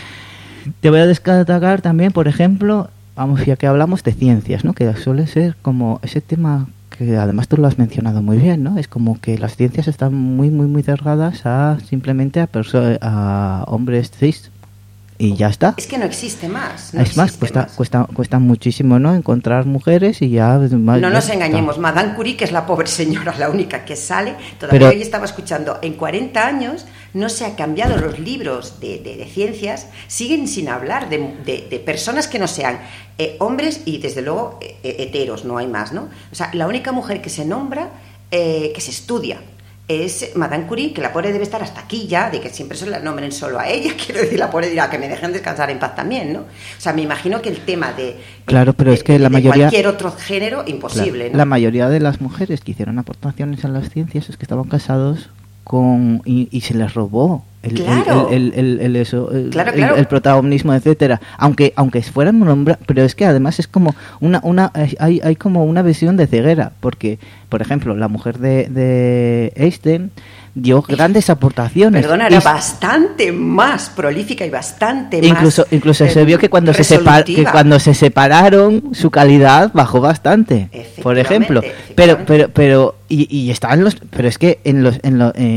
Te voy a destacar también, por ejemplo, vamos, ya que hablamos de ciencias, ¿no? Que suele ser como ese tema que además tú lo has mencionado muy bien, ¿no? Es como que las ciencias están muy, muy, muy cerradas a simplemente a, perso- a hombres cis y ya está. Es que no existe más. No es más, cuesta, más. cuesta cuesta muchísimo, ¿no? Encontrar mujeres y ya... Más, no nos ya engañemos, está. Madame Curie, que es la pobre señora, la única que sale, todavía Pero, hoy estaba escuchando, en cuarenta años no se ha cambiado los libros de, de, de ciencias, siguen sin hablar de, de, de personas que no sean eh, hombres y desde luego eh, heteros, no hay más, ¿no? O sea, la única mujer que se nombra, eh, que se estudia, es Madame Curie, que la pobre debe estar hasta aquí ya, de que siempre se la nombren solo a ella, quiero decir, la pobre dirá que me dejen descansar en paz también, ¿no? O sea, me imagino que el tema de, claro, pero de, es que de, la de mayoría, cualquier otro género, imposible, claro, ¿no? La mayoría de las mujeres que hicieron aportaciones a las ciencias es que estaban casados con y, y se les robó el, claro. el, el, el, el, eso, el, claro, el, claro. el protagonismo, etcétera, aunque aunque fueran un hombre, pero es que además es como una una hay hay como una visión de ceguera, porque por ejemplo la mujer de, de Einstein dio grandes aportaciones. Perdona, era y, bastante más prolífica y bastante incluso, más Incluso eh, se vio que cuando se, separ, que cuando se separaron su calidad bajó bastante, por ejemplo. Pero pero pero y, y estaban los pero es que en los en los eh,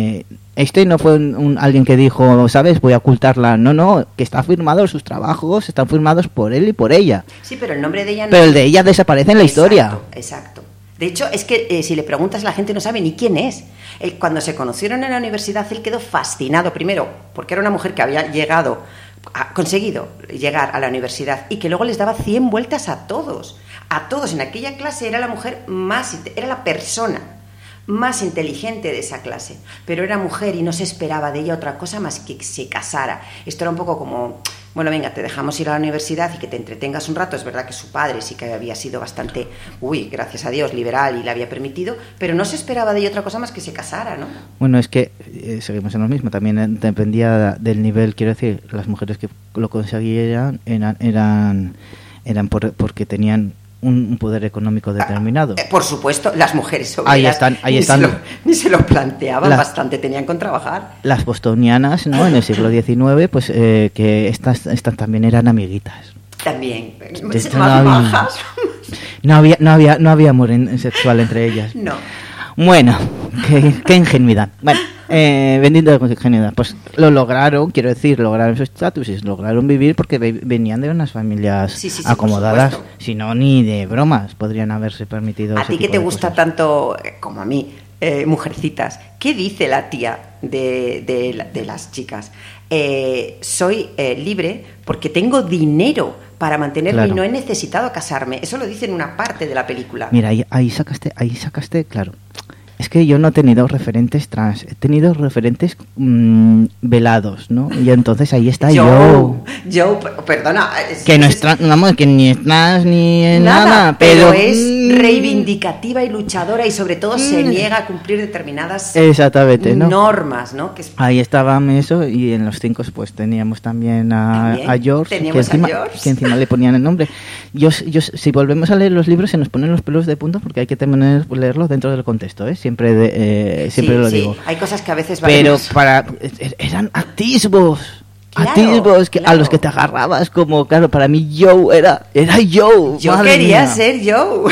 Este no fue un, un- alguien que dijo, ¿sabes? Voy a ocultarla. No, no, que está firmado, sus trabajos están firmados por él y por ella. Sí, pero el nombre de ella no. Pero el de ella desaparece en la historia. Exacto, exacto. De hecho, es que eh, si le preguntas, la gente no sabe ni quién es. Él, cuando se conocieron en la universidad, él quedó fascinado, primero, porque era una mujer que había llegado, ha conseguido llegar a la universidad y que luego les daba cien vueltas a todos. A todos. En aquella clase era la mujer más, inte- era la persona más inteligente de esa clase, pero era mujer y no se esperaba de ella otra cosa más que se casara. Esto era un poco como, bueno, venga, te dejamos ir a la universidad y que te entretengas un rato. Es verdad que su padre sí que había sido bastante, uy, gracias a Dios, liberal y le había permitido, pero no se esperaba de ella otra cosa más que se casara, ¿no? Bueno, es que eh, seguimos en lo mismo, también eh, dependía del nivel, quiero decir, las mujeres que lo conseguían eran eran, eran por- porque tenían un, un poder económico determinado. Eh, por supuesto, las mujeres obreras Ahí están, ahí ni, están. Se lo, ni se lo planteaban, La- bastante tenían con trabajar. Las bostonianas, ¿no? En el siglo diecinueve, pues eh, que estas, estas también eran amiguitas. También, Esto más no había- bajas. No había, no había, no había amor en- sexual entre ellas. No. Bueno, qué, qué ingenuidad. Bueno, eh, bendito de ingenuidad. Pues lo lograron, quiero decir, lograron su estatus y lograron vivir porque ve- venían de unas familias Sí, sí, sí, por acomodadas. supuesto. Si no, ni de bromas podrían haberse permitido. A ese ti que tipo te de gusta cosas. tanto eh, como a mí, eh, Mujercitas, ¿qué dice la tía de, de la- de las chicas? Eh, soy eh, libre porque tengo dinero para mantenerme Claro. y no he necesitado casarme. Eso lo dice en una parte de la película. Mira, ahí, ahí sacaste, ahí sacaste, claro. Es que yo no he tenido referentes trans, he tenido referentes mm, velados, ¿no? Y entonces ahí está yo. Joe, Joe, per- perdona. es- Que no es- es trans, vamos, que ni es trans ni es Nada, nada, pero, pero, es mm, reivindicativa y luchadora y sobre todo se Mm. niega a cumplir determinadas Exactamente, ¿no? normas, ¿no? Que es- Ahí estábamos eso y en los cinco pues teníamos también a, También, a George, que teníamos a encima, George. que encima le ponían el nombre. Yo, yo, si volvemos a leer los libros se nos ponen los pelos de punta porque hay que tener, leerlos dentro del contexto, ¿eh? Siempre, de, eh, siempre sí, lo sí, digo. hay cosas que a veces valen Pero más. para eran atisbos. Claro, atisbos que, claro. a los que te agarrabas como, claro, para mí Joe era, era Joe. Yo madre quería mía. ser yo.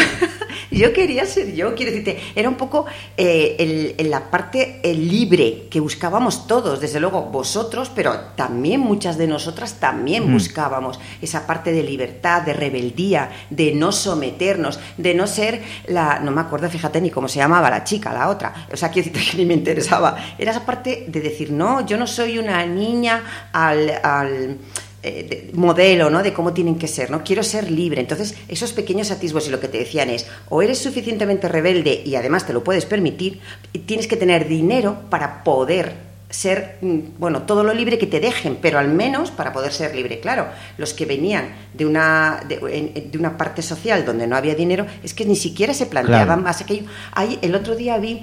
Yo quería ser yo, quiero decirte, era un poco eh, el, el- la parte eh, libre que buscábamos todos, desde luego vosotros, pero también muchas de nosotras también Mm. buscábamos esa parte de libertad, de rebeldía, de no someternos, de no ser la, no me acuerdo, fíjate ni cómo se llamaba la chica, la otra, o sea, quiero decirte que ni me interesaba, era esa parte de decir, no, yo no soy una niña al... al eh, de- modelo, ¿no? De cómo tienen que ser, ¿no? Quiero ser libre. Entonces, esos pequeños atisbos y lo que te decían es, o eres suficientemente rebelde y además te lo puedes permitir, y tienes que tener dinero para poder ser, mm, bueno, todo lo libre que te dejen, pero al menos para poder ser libre. Claro, los que venían de una, de, en- de una parte social donde no había dinero, es que ni siquiera se planteaban Claro. más aquello. Ahí, el otro día vi...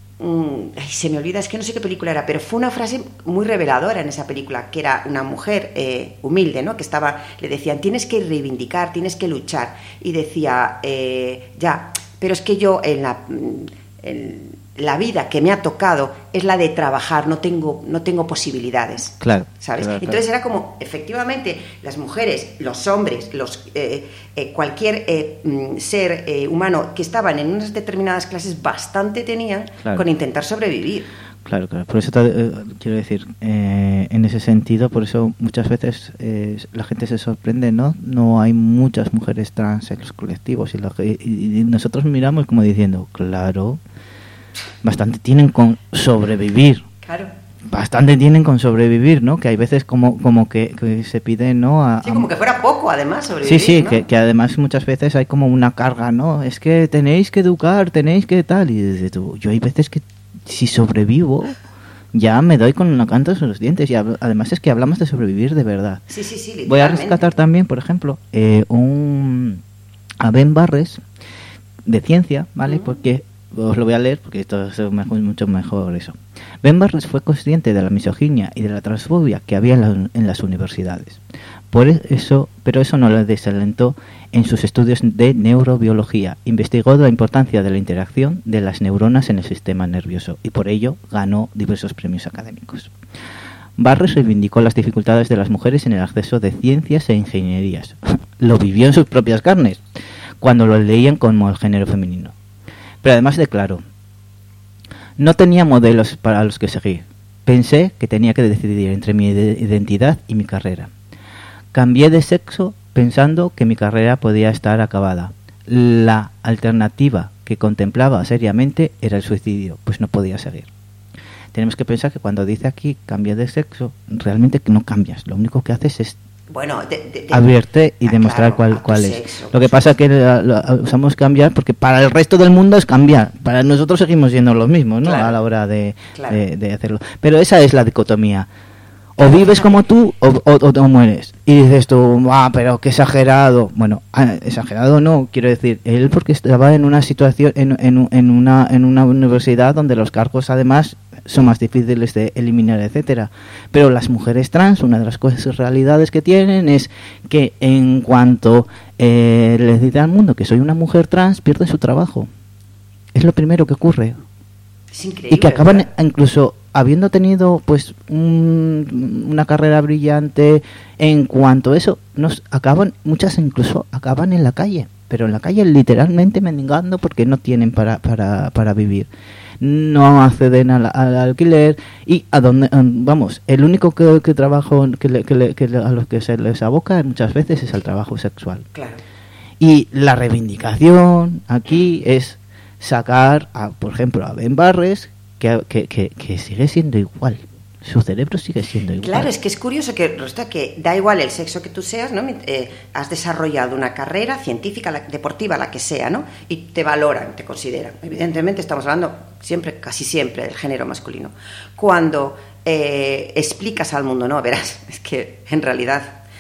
Mm, ay, se me olvida, es que no sé qué película era, pero fue una frase muy reveladora en esa película, que era una mujer eh, humilde, ¿no? Que estaba, le decían, tienes que reivindicar, tienes que luchar, y decía, eh, ya, pero es que yo en la, en la vida que me ha tocado es la de trabajar, no tengo, no tengo posibilidades. Claro. ¿Sabes? claro, claro. Entonces era como, efectivamente, las mujeres, los hombres, los eh, eh, cualquier eh, mm, ser eh, humano que estaban en unas determinadas clases bastante tenían Claro. con intentar sobrevivir. Claro, claro. Por eso te- eh, quiero decir, eh, en ese sentido, por eso muchas veces eh, la gente se sorprende, ¿no? No hay muchas mujeres trans en los colectivos y, la ge- y- y nosotros miramos como diciendo, claro, bastante tienen con sobrevivir. Claro. Bastante tienen con sobrevivir, ¿no? Que hay veces como como que, que se pide, ¿no? A, Sí, a- como que fuera poco, además, sobrevivir, Sí, sí, ¿no? que, que además muchas veces hay como una carga, ¿no? Es que tenéis que educar, tenéis que tal. Y dices tú, yo hay veces que si sobrevivo, ya me doy con una canta en los dientes. Y hab- además es que hablamos de sobrevivir de verdad. Sí, sí, sí, Voy a literalmente. rescatar también, por ejemplo, eh, un a Ben Barres de ciencia, ¿vale? Ujú. Porque os lo voy a leer porque esto es mejor- mucho mejor eso. Ben Barres fue consciente de la misoginia y de la transfobia que había en, la- en las universidades. Por eso, pero eso no le desalentó en sus estudios de neurobiología. Investigó la importancia de la interacción de las neuronas en el sistema nervioso y por ello ganó diversos premios académicos. Barres reivindicó las dificultades de las mujeres en el acceso de ciencias e ingenierías. Lo vivió en sus propias carnes, cuando lo leían como el género femenino. Pero además declaró, no tenía modelos para los que seguir. Pensé que tenía que decidir entre mi identidad y mi carrera. Cambié de sexo pensando que mi carrera podía estar acabada. La alternativa que contemplaba seriamente era el suicidio, pues no podía seguir. Tenemos que pensar que cuando dice aquí cambia de sexo, realmente no cambias, lo único que haces es bueno, de, de, de, abrirte y ah, demostrar claro, cuál, cuál es. sexo, Lo que pasa es que lo, lo usamos cambiar porque para el resto del mundo es cambiar. Para nosotros seguimos siendo los mismos, ¿no? Claro, a la hora de, claro. de, de hacerlo. Pero esa es la dicotomía. O vives como tú o, o, o, o mueres. Y dices tú, ah, pero qué exagerado. Bueno, exagerado no, quiero decir, él porque estaba en una situación, en, en, en, una, en una universidad donde los cargos además son más difíciles de eliminar, etcétera. Pero las mujeres trans, una de las cosas, realidades que tienen es que en cuanto eh, les dicen al mundo que soy una mujer trans, pierden su trabajo. Es lo primero que ocurre. Es increíble. Y que acaban ¿verdad? incluso habiendo tenido pues un, una carrera brillante en cuanto a eso, nos acaban, muchas incluso acaban en la calle, pero en la calle literalmente mendigando porque no tienen para, para, para vivir. No acceden al, al alquiler y a donde vamos, el único que, que trabajo que, le, que, le, que a los que se les aboca muchas veces es al trabajo sexual. Claro. Y la reivindicación aquí es sacar, a, por ejemplo, a Ben Barres, que, que, que, que sigue siendo igual. Su cerebro sigue siendo igual. Claro, es que es curioso que resulta que da igual el sexo que tú seas, ¿no? Eh, has desarrollado una carrera científica, la, deportiva, la que sea, ¿no? Y te valoran, te consideran. Evidentemente estamos hablando siempre, casi siempre, del género masculino. Cuando eh, explicas al mundo, no, verás, es que en realidad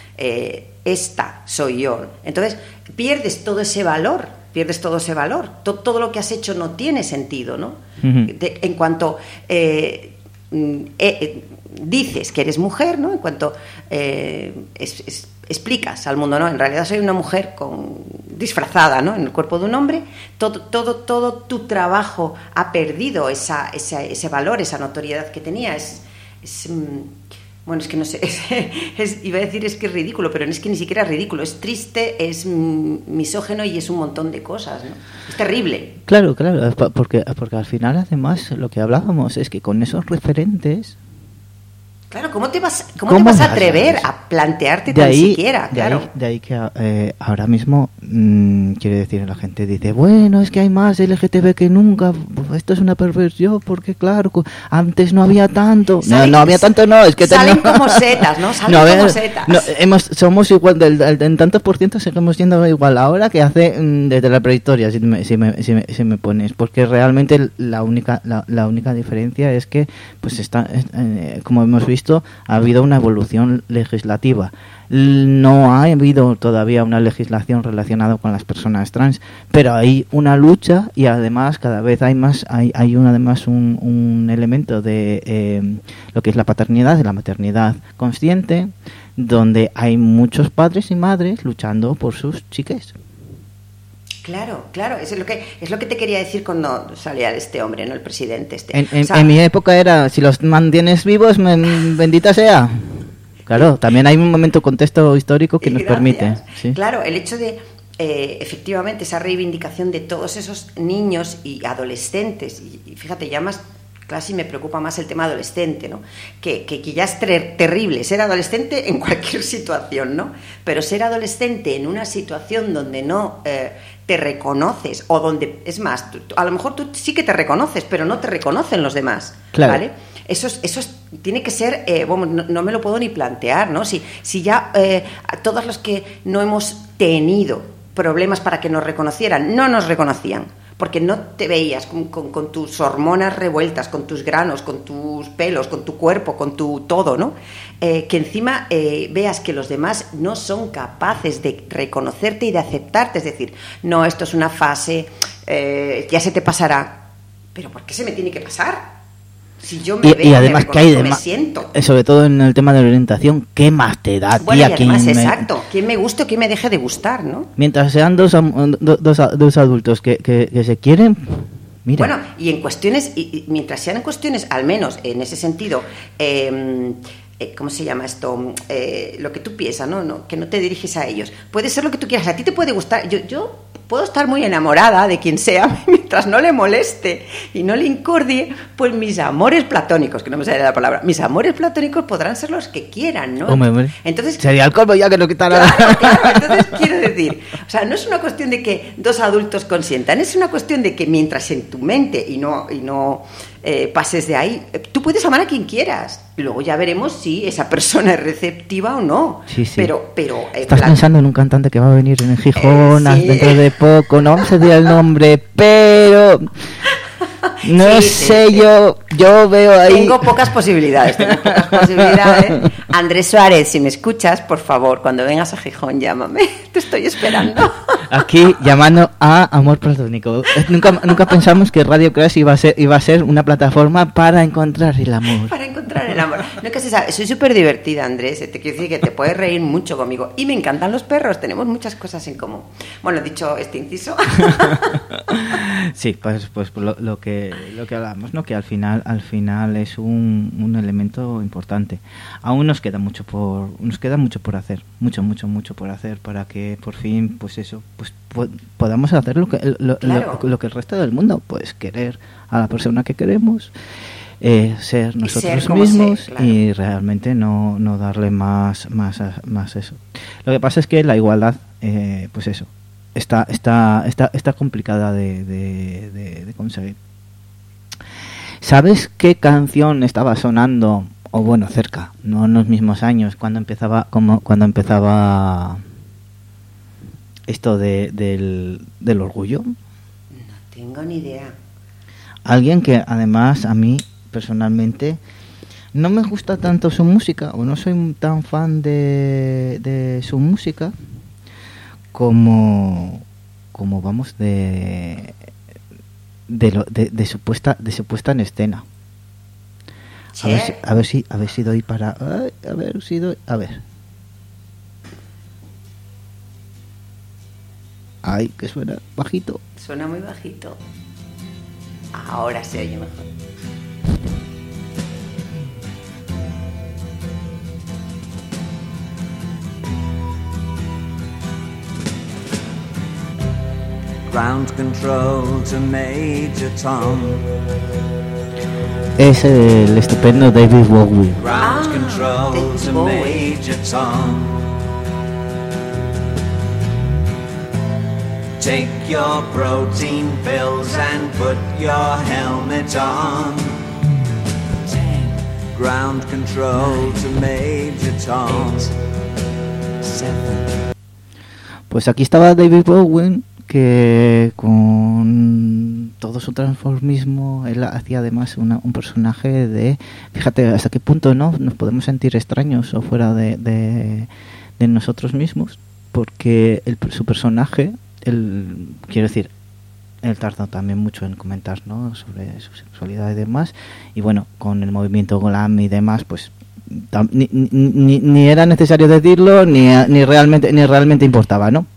eh, esta soy yo. Entonces pierdes todo ese valor, pierdes todo ese valor. Todo, todo lo que has hecho no tiene sentido, ¿no? Uh-huh. De, en cuanto eh, eh, eh, dices que eres mujer, ¿no? En cuanto eh, es, es, explicas al mundo, ¿no? En realidad soy una mujer con, disfrazada, ¿no? En el cuerpo de un hombre. Todo, todo, todo tu trabajo ha perdido esa, esa, ese valor, esa notoriedad que tenía. Es, es bueno, es que no sé, es, es, iba a decir es que es ridículo, pero es que ni siquiera es ridículo, es triste, es misógeno y es un montón de cosas, ¿no? Es terrible. Claro, claro, porque, porque al final además lo que hablábamos es que con esos referentes... Claro, ¿cómo te vas, cómo ¿Cómo te vas a atrever a, a plantearte tan ahí, siquiera? De, claro. ahí, de ahí que eh, ahora mismo, mmm, quiere decir, la gente dice, bueno, es que hay más L G T B que nunca, esto es una perversión, porque claro, antes no había tanto. No, no había tanto, no, es que... Salen tenemos... como setas, ¿no? Salen no, como ver, setas. No, hemos, somos igual, del, del, en tantos por ciento seguimos siendo igual ahora que hace mmm, desde la prehistoria, si me, si, me, si, me, si me pones, porque realmente la única, la, la única diferencia es que, pues está, eh, como hemos visto, ha habido una evolución legislativa. No ha habido todavía una legislación relacionada con las personas trans, pero hay una lucha y además cada vez hay más, hay, hay un, además un, un elemento de eh, lo que es la paternidad, de la maternidad consciente, donde hay muchos padres y madres luchando por sus chiques. Claro, claro, es lo que es lo que te quería decir cuando salía este hombre, no el presidente este. En, en, o sea, en mi época era, si los mantienes vivos, me, bendita sea. Claro, también hay un momento, contexto histórico que nos gracias. permite. ¿Sí? Claro, el hecho de, eh, efectivamente, esa reivindicación de todos esos niños y adolescentes, y, y fíjate, ya más, casi me preocupa más el tema adolescente, ¿no? Que, que, que ya es ter- terrible ser adolescente en cualquier situación, ¿no? Pero ser adolescente en una situación donde no... Eh, te reconoces, o donde, es más, tú, a lo mejor tú sí que te reconoces, pero no te reconocen los demás, claro. ¿vale? Eso, es, eso es, tiene que ser, eh, bueno, no, no me lo puedo ni plantear, ¿no? Si, si ya eh, a todos los que no hemos tenido problemas para que nos reconocieran, no nos reconocían, porque no te veías con, con, con tus hormonas revueltas, con tus granos, con tus pelos, con tu cuerpo, con tu todo, ¿no? Eh, que encima eh, veas que los demás no son capaces de reconocerte y de aceptarte, es decir, no, esto es una fase, eh, ya se te pasará, pero ¿por qué se me tiene que pasar? Si yo me y, veo, y además me que hay de me ma- siento. sobre todo en el tema de la orientación, ¿qué más te da? Bueno, tía, y además, me... exacto, quién me guste o quién me deje de gustar, ¿no? Mientras sean dos, dos, dos, dos adultos que, que, que se quieren, mira. Bueno, y en cuestiones, y, y mientras sean en cuestiones, al menos en ese sentido, eh, eh, ¿cómo se llama esto? Eh, lo que tú piensas, ¿no? ¿no? Que no te diriges a ellos. Puede ser lo que tú quieras, a ti te puede gustar. Yo, yo puedo estar muy enamorada de quien sea, mientras no le moleste y no le incordie, pues mis amores platónicos, que no me sale la palabra, mis amores platónicos podrán ser los que quieran, ¿no? Hombre, hombre. Entonces, sería el colmo ya que lo quitara. Claro, claro, entonces quiero decir, o sea, no es una cuestión de que dos adultos consientan, es una cuestión de que mientras en tu mente y no, y no eh, pases de ahí, tú puedes amar a quien quieras. Luego ya veremos si esa persona es receptiva o no. Sí, sí. Pero, pero eh, estás la... pensando en un cantante que va a venir en Gijón eh, sí. dentro de poco. No vamos a decir el nombre, pero no sí, sé, sí, yo sí. yo veo ahí. Tengo pocas posibilidades, tengo pocas posibilidades. Andrés Suárez, si me escuchas, por favor, cuando vengas a Gijón, llámame. Te estoy esperando. Aquí llamando a Amor Platónico. Nunca nunca pensamos que Radio Crash iba a ser iba a ser una plataforma para encontrar el amor. Para encontrar el amor. Nunca se sabe. Soy súper divertida, Andrés. Te quiero decir que te puedes reír mucho conmigo. Y me encantan los perros. Tenemos muchas cosas en común. Bueno, dicho este inciso. Sí, pues pues lo, lo que lo que hablamos, ¿no? Que al final al final es un, un elemento importante. Aún nos queda mucho por nos queda mucho por hacer, mucho mucho mucho por hacer para que por fin, pues eso, pues po- podamos hacer lo que lo, Claro. lo, lo que el resto del mundo, pues querer a la persona que queremos, eh, ser nosotros ser como mismos ser, claro. y realmente no no darle más más más eso. Lo que pasa es que la igualdad, eh, pues eso, está está está está complicada de, de, de, de conseguir. ¿Sabes qué canción estaba sonando, o bueno, cerca, no en los mismos años, cuando empezaba como cuando empezaba esto de, del, del orgullo? No tengo ni idea. Alguien que además a mí personalmente no me gusta tanto su música, o no soy tan fan de, de su música como como vamos de de, lo, de, de su puesta de su puesta en escena. A ver, si, a ver si a ver si doy para ay, a ver si doy a ver ay, que suena bajito. Suena muy bajito. Ahora se oye mejor. Ground control to Major Tom. Es el estupendo David Bowie. Ground Ah, control David to Bowie. Major Tom. Take your protein pills and put your helmet on. Ten. Ground control to Major Tom. Seven. Pues aquí estaba David Bowie, que con todo su transformismo él hacía además una, un personaje de, fíjate hasta qué punto no nos podemos sentir extraños o fuera de, de, de nosotros mismos, porque el, su personaje, el, quiero decir, él tardó también mucho en comentar, ¿no?, sobre su sexualidad y demás, y bueno, con el movimiento glam y demás, pues tam, ni, ni, ni era necesario decirlo, ni, ni realmente ni realmente importaba, ¿no?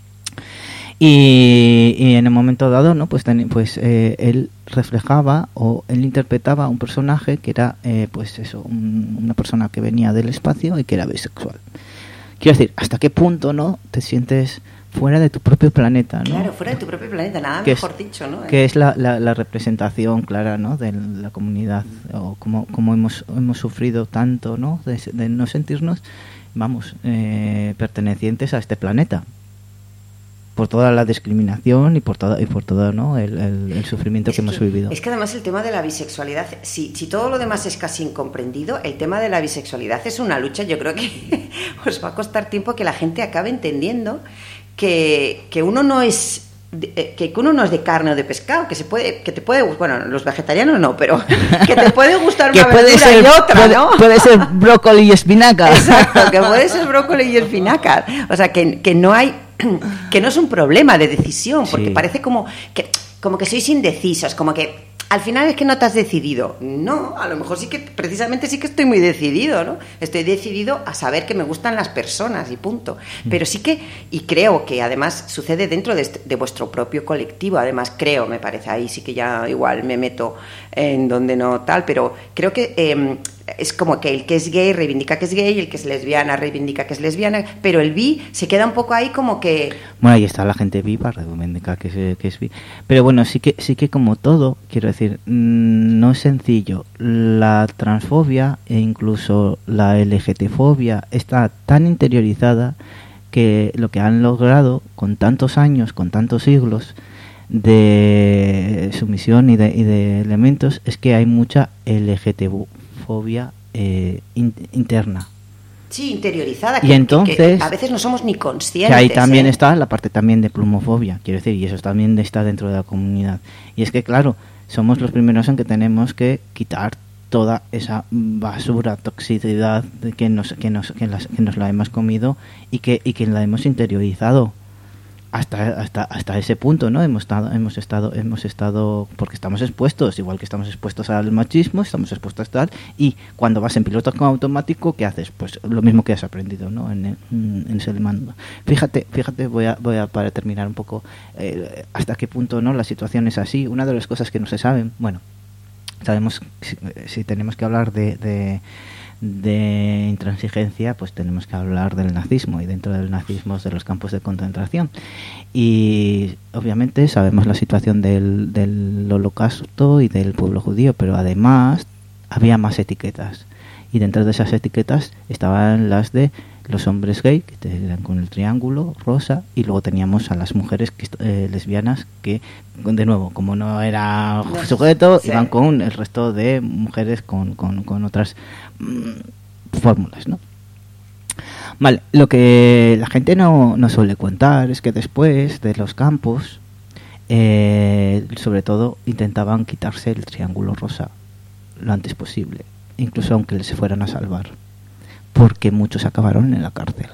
Y, y en el momento dado, no, pues, ten, pues eh, él reflejaba o él interpretaba un personaje que era, eh, pues eso, un, una persona que venía del espacio y que era bisexual. Quiero decir, ¿hasta qué punto, no, te sientes fuera de tu propio planeta, ¿no? Claro, fuera de tu propio planeta, nada que mejor es, dicho, ¿no? Que es la, la, la representación clara, ¿no?, de la comunidad, o como, como hemos, hemos sufrido tanto, ¿no?, de, de no sentirnos, vamos, eh, pertenecientes a este planeta, por toda la discriminación y por todo, y por todo, ¿no?, el, el, el sufrimiento es que, que hemos vivido. Es que además el tema de la bisexualidad, si, si todo lo demás es casi incomprendido, el tema de la bisexualidad es una lucha. Yo creo que os va a costar tiempo que la gente acabe entendiendo que, que uno no es de, que uno no es de carne o de pescado, que se puede, que te puede, bueno, los vegetarianos no, pero que te puede gustar una puede verdura ser, y otra, puede, ¿no? Puede ser brócoli y espinaca. Exacto, que puede ser brócoli y espinaca. O sea, que, que no hay, que no es un problema de decisión, porque sí. parece como que, como que sois indecisos, como que al final es que no te has decidido. No, a lo mejor sí que, precisamente sí que estoy muy decidido, ¿no? Estoy decidido a saber que me gustan las personas y punto. Pero sí que, y creo que además sucede dentro de, este, de vuestro propio colectivo, además creo, me parece, ahí sí que ya igual me meto en donde no tal, pero creo que eh, es como que el que es gay reivindica que es gay, el que es lesbiana reivindica que es lesbiana, pero el bi se queda un poco ahí como que... Bueno, ahí está la gente bi para reivindicar que es, que es bi. Pero bueno, sí que, sí que como todo, quiero decir, mmm, no es sencillo. La transfobia e incluso la L G T fobia está tan interiorizada que lo que han logrado con tantos años, con tantos siglos de sumisión y de, y de elementos, es que hay mucha L G T fobia eh, in, interna. Sí, interiorizada. Y que, entonces, que, que a veces no somos ni conscientes. Que ahí también ¿eh? está la parte también de plumofobia, quiero decir, y eso también está dentro de la comunidad. Y es que, claro, somos los primeros en que tenemos que quitar toda esa basura, toxicidad de que nos que nos que, las, que nos la hemos comido y que y que la hemos interiorizado hasta hasta hasta ese punto, ¿no? Hemos estado hemos estado hemos estado porque estamos expuestos, igual que estamos expuestos al machismo, estamos expuestos a tal, y cuando vas en piloto automático, ¿qué haces? Pues lo mismo que has aprendido, ¿no? En, en, en ese mando. Fíjate, fíjate, voy a voy a para terminar un poco eh, hasta qué punto, ¿no? La situación es así. Una de las cosas que no se saben, bueno, sabemos si, si tenemos que hablar de, de de intransigencia, pues tenemos que hablar del nazismo, y dentro del nazismo de los campos de concentración, y obviamente sabemos la situación del, del holocausto y del pueblo judío, pero además había más etiquetas, y dentro de esas etiquetas estaban las de los hombres gay, que eran con el triángulo rosa, y luego teníamos a las mujeres que, eh, lesbianas, que de nuevo, como no era sujeto, sí, iban con el resto de mujeres con, con, con otras mmm, fórmulas, ¿no? Vale, lo que la gente no, no suele contar es que después de los campos, eh, sobre todo intentaban quitarse el triángulo rosa lo antes posible, incluso aunque se fueran a salvar, porque muchos acabaron en la cárcel.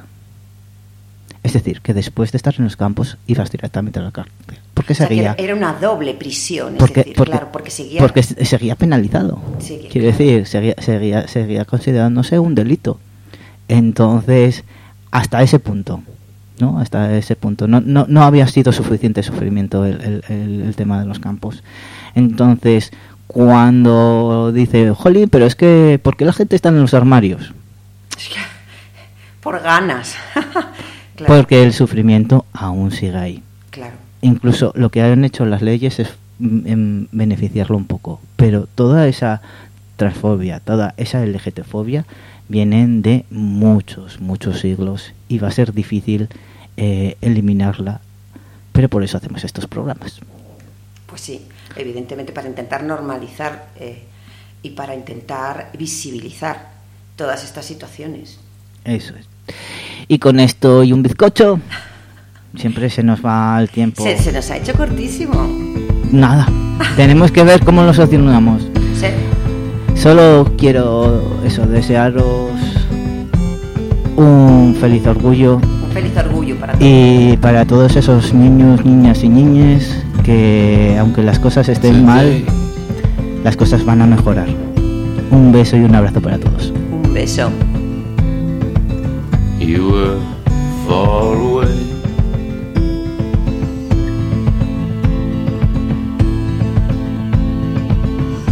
Es decir, que después de estar en los campos ibas directamente a la cárcel. Porque o sea, seguía, que era una doble prisión, es porque, decir, porque, claro, porque seguía... Porque seguía penalizado. Sigue, Quiero claro. decir, seguía, seguía, seguía considerándose un delito. Entonces, hasta ese punto, ¿no? Hasta ese punto. No, no, no había sido suficiente sufrimiento el, el, el, el tema de los campos. Entonces, cuando dice, jolín, pero es que, ¿por qué la gente está en los armarios? Por ganas. Claro. Porque el sufrimiento aún sigue ahí. Claro. Incluso lo que han hecho las leyes es en beneficiarlo un poco, pero toda esa transfobia, toda esa L G T fobia vienen de muchos, muchos siglos, y va a ser difícil eh, eliminarla, pero por eso hacemos estos programas. Pues sí, evidentemente para intentar normalizar eh, y para intentar visibilizar todas estas situaciones. Eso es. Y con esto y un bizcocho, siempre se nos va el tiempo. Se, se nos ha hecho cortísimo. Nada, tenemos que ver cómo lo solucionamos. Sí. Solo quiero eso, desearos un feliz orgullo. Un feliz orgullo para todos. Y para todos esos niños, niñas y niñes que, aunque las cosas estén sí, mal, sí. las cosas van a mejorar. Un beso y un abrazo para todos. Un beso. You were far away.